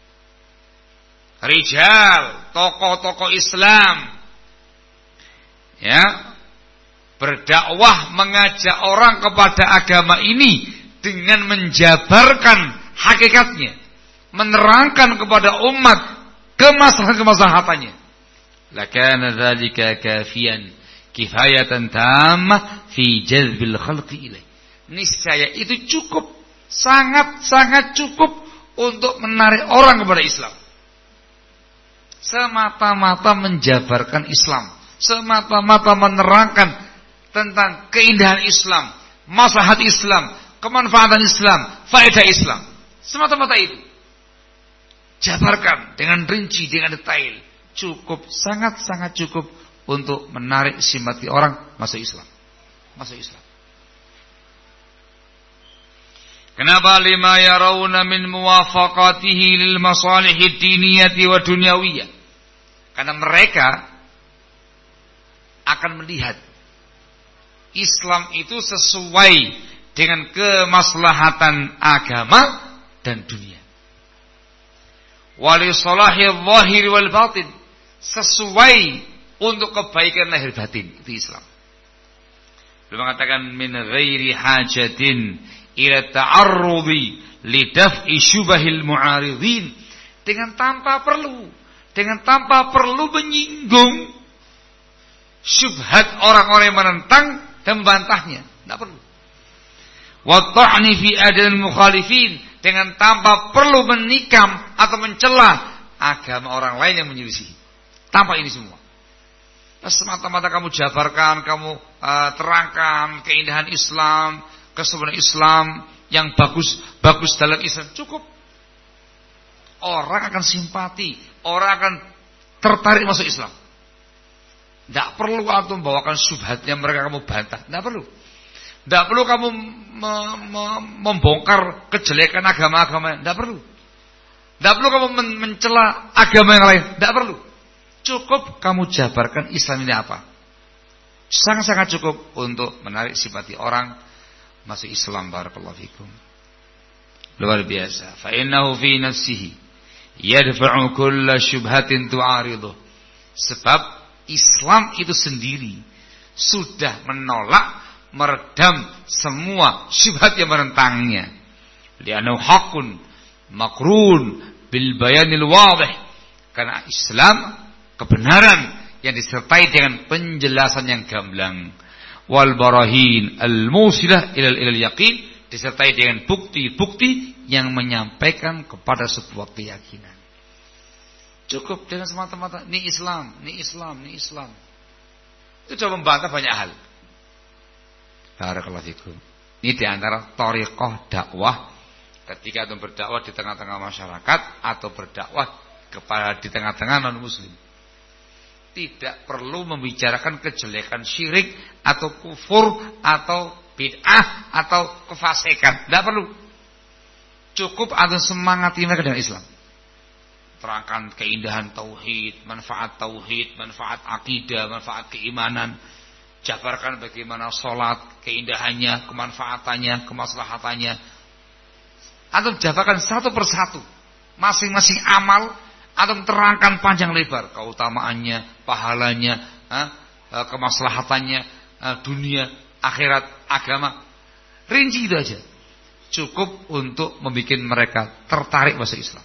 rijal, tokoh-tokoh Islam, ya, berdakwah mengajak orang kepada agama ini dengan menjabarkan hakikatnya, menerangkan kepada umat kemaslahatan-kemaslahatannya, lakana dzalika kafiyan kifayatan tammah fi jazbil khalqi ilaih. Niscaya itu cukup, sangat-sangat cukup untuk menarik orang kepada Islam. Semata-mata menjabarkan Islam, semata-mata menerangkan tentang keindahan Islam, maslahat Islam, kemanfaatan Islam, faedah Islam. Semata-mata itu jabarkan dengan rinci, dengan detail. Cukup, sangat-sangat cukup untuk menarik simpati orang masuk Islam. Masuk Islam. Kenapa? Lima yarawna min muwafaqatihi lil masalihid diniyati wa dunyawiyah. Karena mereka akan melihat Islam itu sesuai dengan kemaslahatan agama dan dunia. Wa li salahil zahir wal batin, sesuai untuk kebaikan lahir batin, itu Islam. Beliau mengatakan min ghairi hajatin ila ta'arrudi lidaf'i syubahil mu'aridin, dengan tanpa perlu menyinggung syubhat orang-orang yang menentang dan membantahnya, tidak perlu. Wa ta'ni fi adil mukhalifin, dengan tanpa perlu menikam atau mencela agama orang lain yang menyelisih. Tanpa ini semua. Semata-mata kamu jabarkan, kamu terangkan keindahan Islam, kesempurnaan Islam yang bagus dalam Islam, cukup. Orang akan simpati, orang akan tertarik masuk Islam. Tidak perlu kamu membawakan syubhatnya mereka kamu bantah, tidak perlu. Tidak perlu kamu membongkar kejelekan agama-agama, tidak perlu. Tidak perlu kamu mencela agama yang lain, tidak perlu. Cukup kamu jabarkan Islam ini apa. Sangat-sangat cukup untuk menarik simpati orang masuk Islam. Barakallahu fikum. Luar biasa. Fa innahu fi nafsihi yadfa'u kulla syubhatin tu'ariduh. Sebab Islam itu sendiri sudah menolak, meredam semua syubhat yang menentangnya. Li'annahu haqqun makrun bil bayanil wadih. Karena Islam kebenaran yang disertai dengan penjelasan yang gamblang. wal barahin al-musilah ilal yaqin, disertai dengan bukti-bukti yang menyampaikan kepada sebuah keyakinan. Cukup dengan semata-mata ini Islam, ini Islam, ini Islam. Itu sudah membantah banyak hal. Barakallahu fikum. Ini diantara thariqah dakwah ketika itu berdakwah di tengah-tengah masyarakat atau berdakwah kepada di tengah-tengah non-muslim. Tidak perlu membicarakan kejelekan syirik atau kufur atau bid'ah atau kefasikan. Tidak perlu. Cukup ada semangati mereka dengan Islam. Terangkan keindahan tauhid, manfaat akidah, manfaat keimanan. Jabarkan bagaimana sholat, keindahannya, kemanfaatannya, kemaslahatannya. Atau jabarkan satu persatu masing-masing amal, atau terangkan panjang lebar keutamaannya, pahalanya, kemaslahatannya, dunia, akhirat, agama. Rinci itu aja. Cukup untuk membuat mereka tertarik masuk Islam.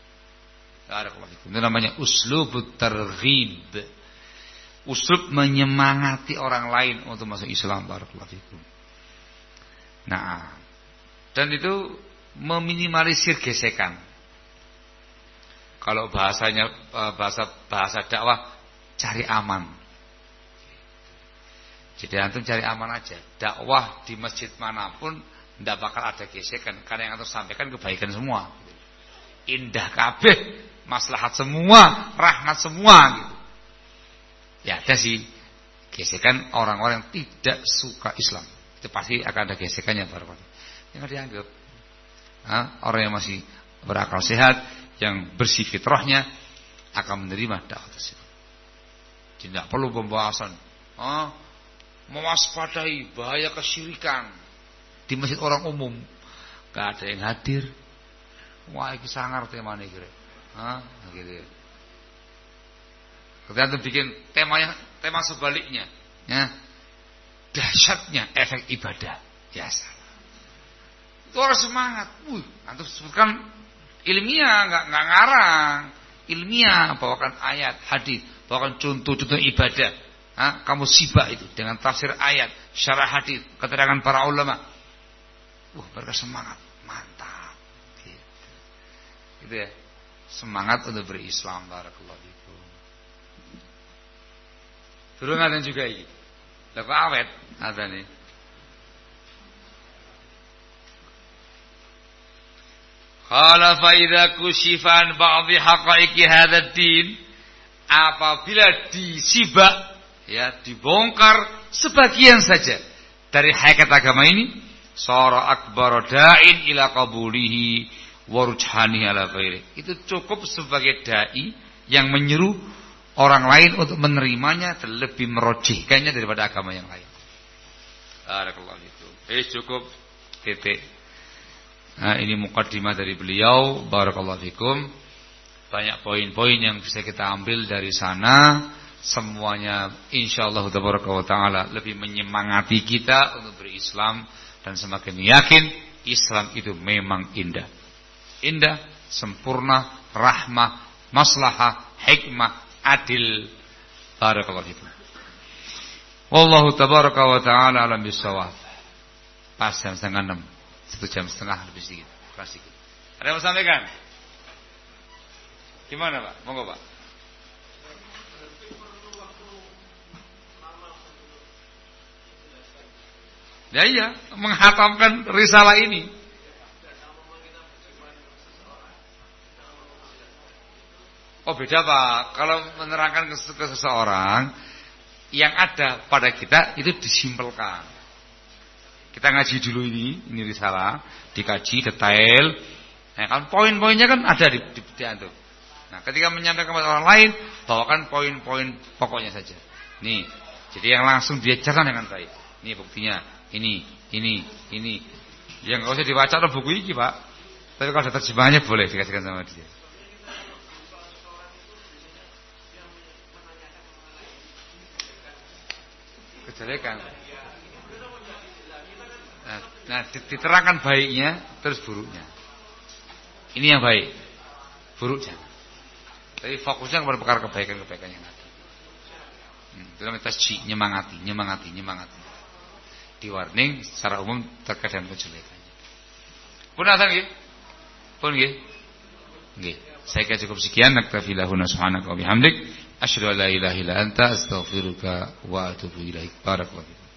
Itu namanya uslubut targhib. Uslub menyemangati orang lain untuk masuk Islam. Barakallahu fikum. Nah, dan itu meminimalisir gesekan. Kalau bahasanya bahasa dakwah, cari aman. Jadi antum cari aman aja. Dakwah di masjid manapun tidak bakal ada gesekan, karena yang antum sampaikan kebaikan semua. Indah kabeh, maslahat semua, rahmat semua gitu. Ya ada sih gesekan orang-orang yang tidak suka Islam. Itu pasti akan ada gesekannya barangkali. Yang dianggap orang yang masih berakal sehat, yang bersih fitrahnya akan menerima dakwah tersebut. Tidak perlu pembahasan mewaspadai bahaya kesyirikan di masjid orang umum. Gak ada yang hadir. Wah, ini sangar temanya kira. Gitu ya. Ketika bikin tema sebaliknya, ya, dahsyatnya efek ibadah. Ya salah. Itu orang semangat. Antum sebutkan ilmiah, nggak ngarang. Ilmiah, bawakan ayat, hadis, bawakan contoh-contoh ibadah. Kamu sibak itu dengan tafsir ayat, syarah hadis, keterangan para ulama. Mereka semangat, mantap. Gitu ya. Semangat untuk berislam. Barakallahu fikum. Turun ada juga ini. Lah kok awet ada nih. Qala fa idza kushifa an ba'dhi haqa'iqi hadzal din, apabila disibak, ya, dibongkar sebagian saja dari hakikat agama ini, sara akbar da'in ila qabulihi wa rujhanihi ala ghairi. Itu cukup sebagai dai yang menyeru orang lain untuk menerimanya dan lebih merojihkannya daripada agama yang lain. Barakallahu fikum. Cukup titik. Nah, ini mukaddimah dari beliau. Barakallahu fikum. Banyak poin-poin yang bisa kita ambil dari sana. Semuanya insyaallah taala lebih menyemangati kita untuk berislam dan semakin yakin Islam itu memang indah. Indah, sempurna, rahmah, maslahah, hikmah, adil. Barakallahu fikum. Wallahu tabaraka wa ta'ala alam bisawab. Pas jam 5:30. 1 jam setengah lebih sedikit. Ada yang mau sampaikan? Gimana Pak? Monggo Pak. Ya iya, menghatamkan risalah ini. Oh beda Pak. Kalau menerangkan ke seseorang, yang ada pada kita itu disimpelkan. Kita ngaji dulu ini risalah, dikaji detail. Nah, kan poin-poinnya kan ada di antum. Nah, ketika menyampaikan kepada orang lain, bawakan poin-poin pokoknya saja. Nih, jadi yang langsung dia cerna dengan baik. Ini buktinya, ini. Yang enggak usah dibaca dalam buku ini, Pak. Tapi kalau ada terjemahannya boleh dikasihkan sama dia. Kejelekan. Nah, diterangkan baiknya terus buruknya. Ini yang baik, buruk jangan. Tapi fokusnya kepada perkara kebaikan yang ada. Itu namanya tasjih, nyemangati. di warning secara umum terkait dengan kejelekannya. Punten nggih? Pun nggih? Nggih. Saya kira cukup sekian. Naktafi lahuna subhanaka wa bihamdik asyhadu an la ilaha illa anta astaghfiruka wa atubu ilaik. Barakallahu.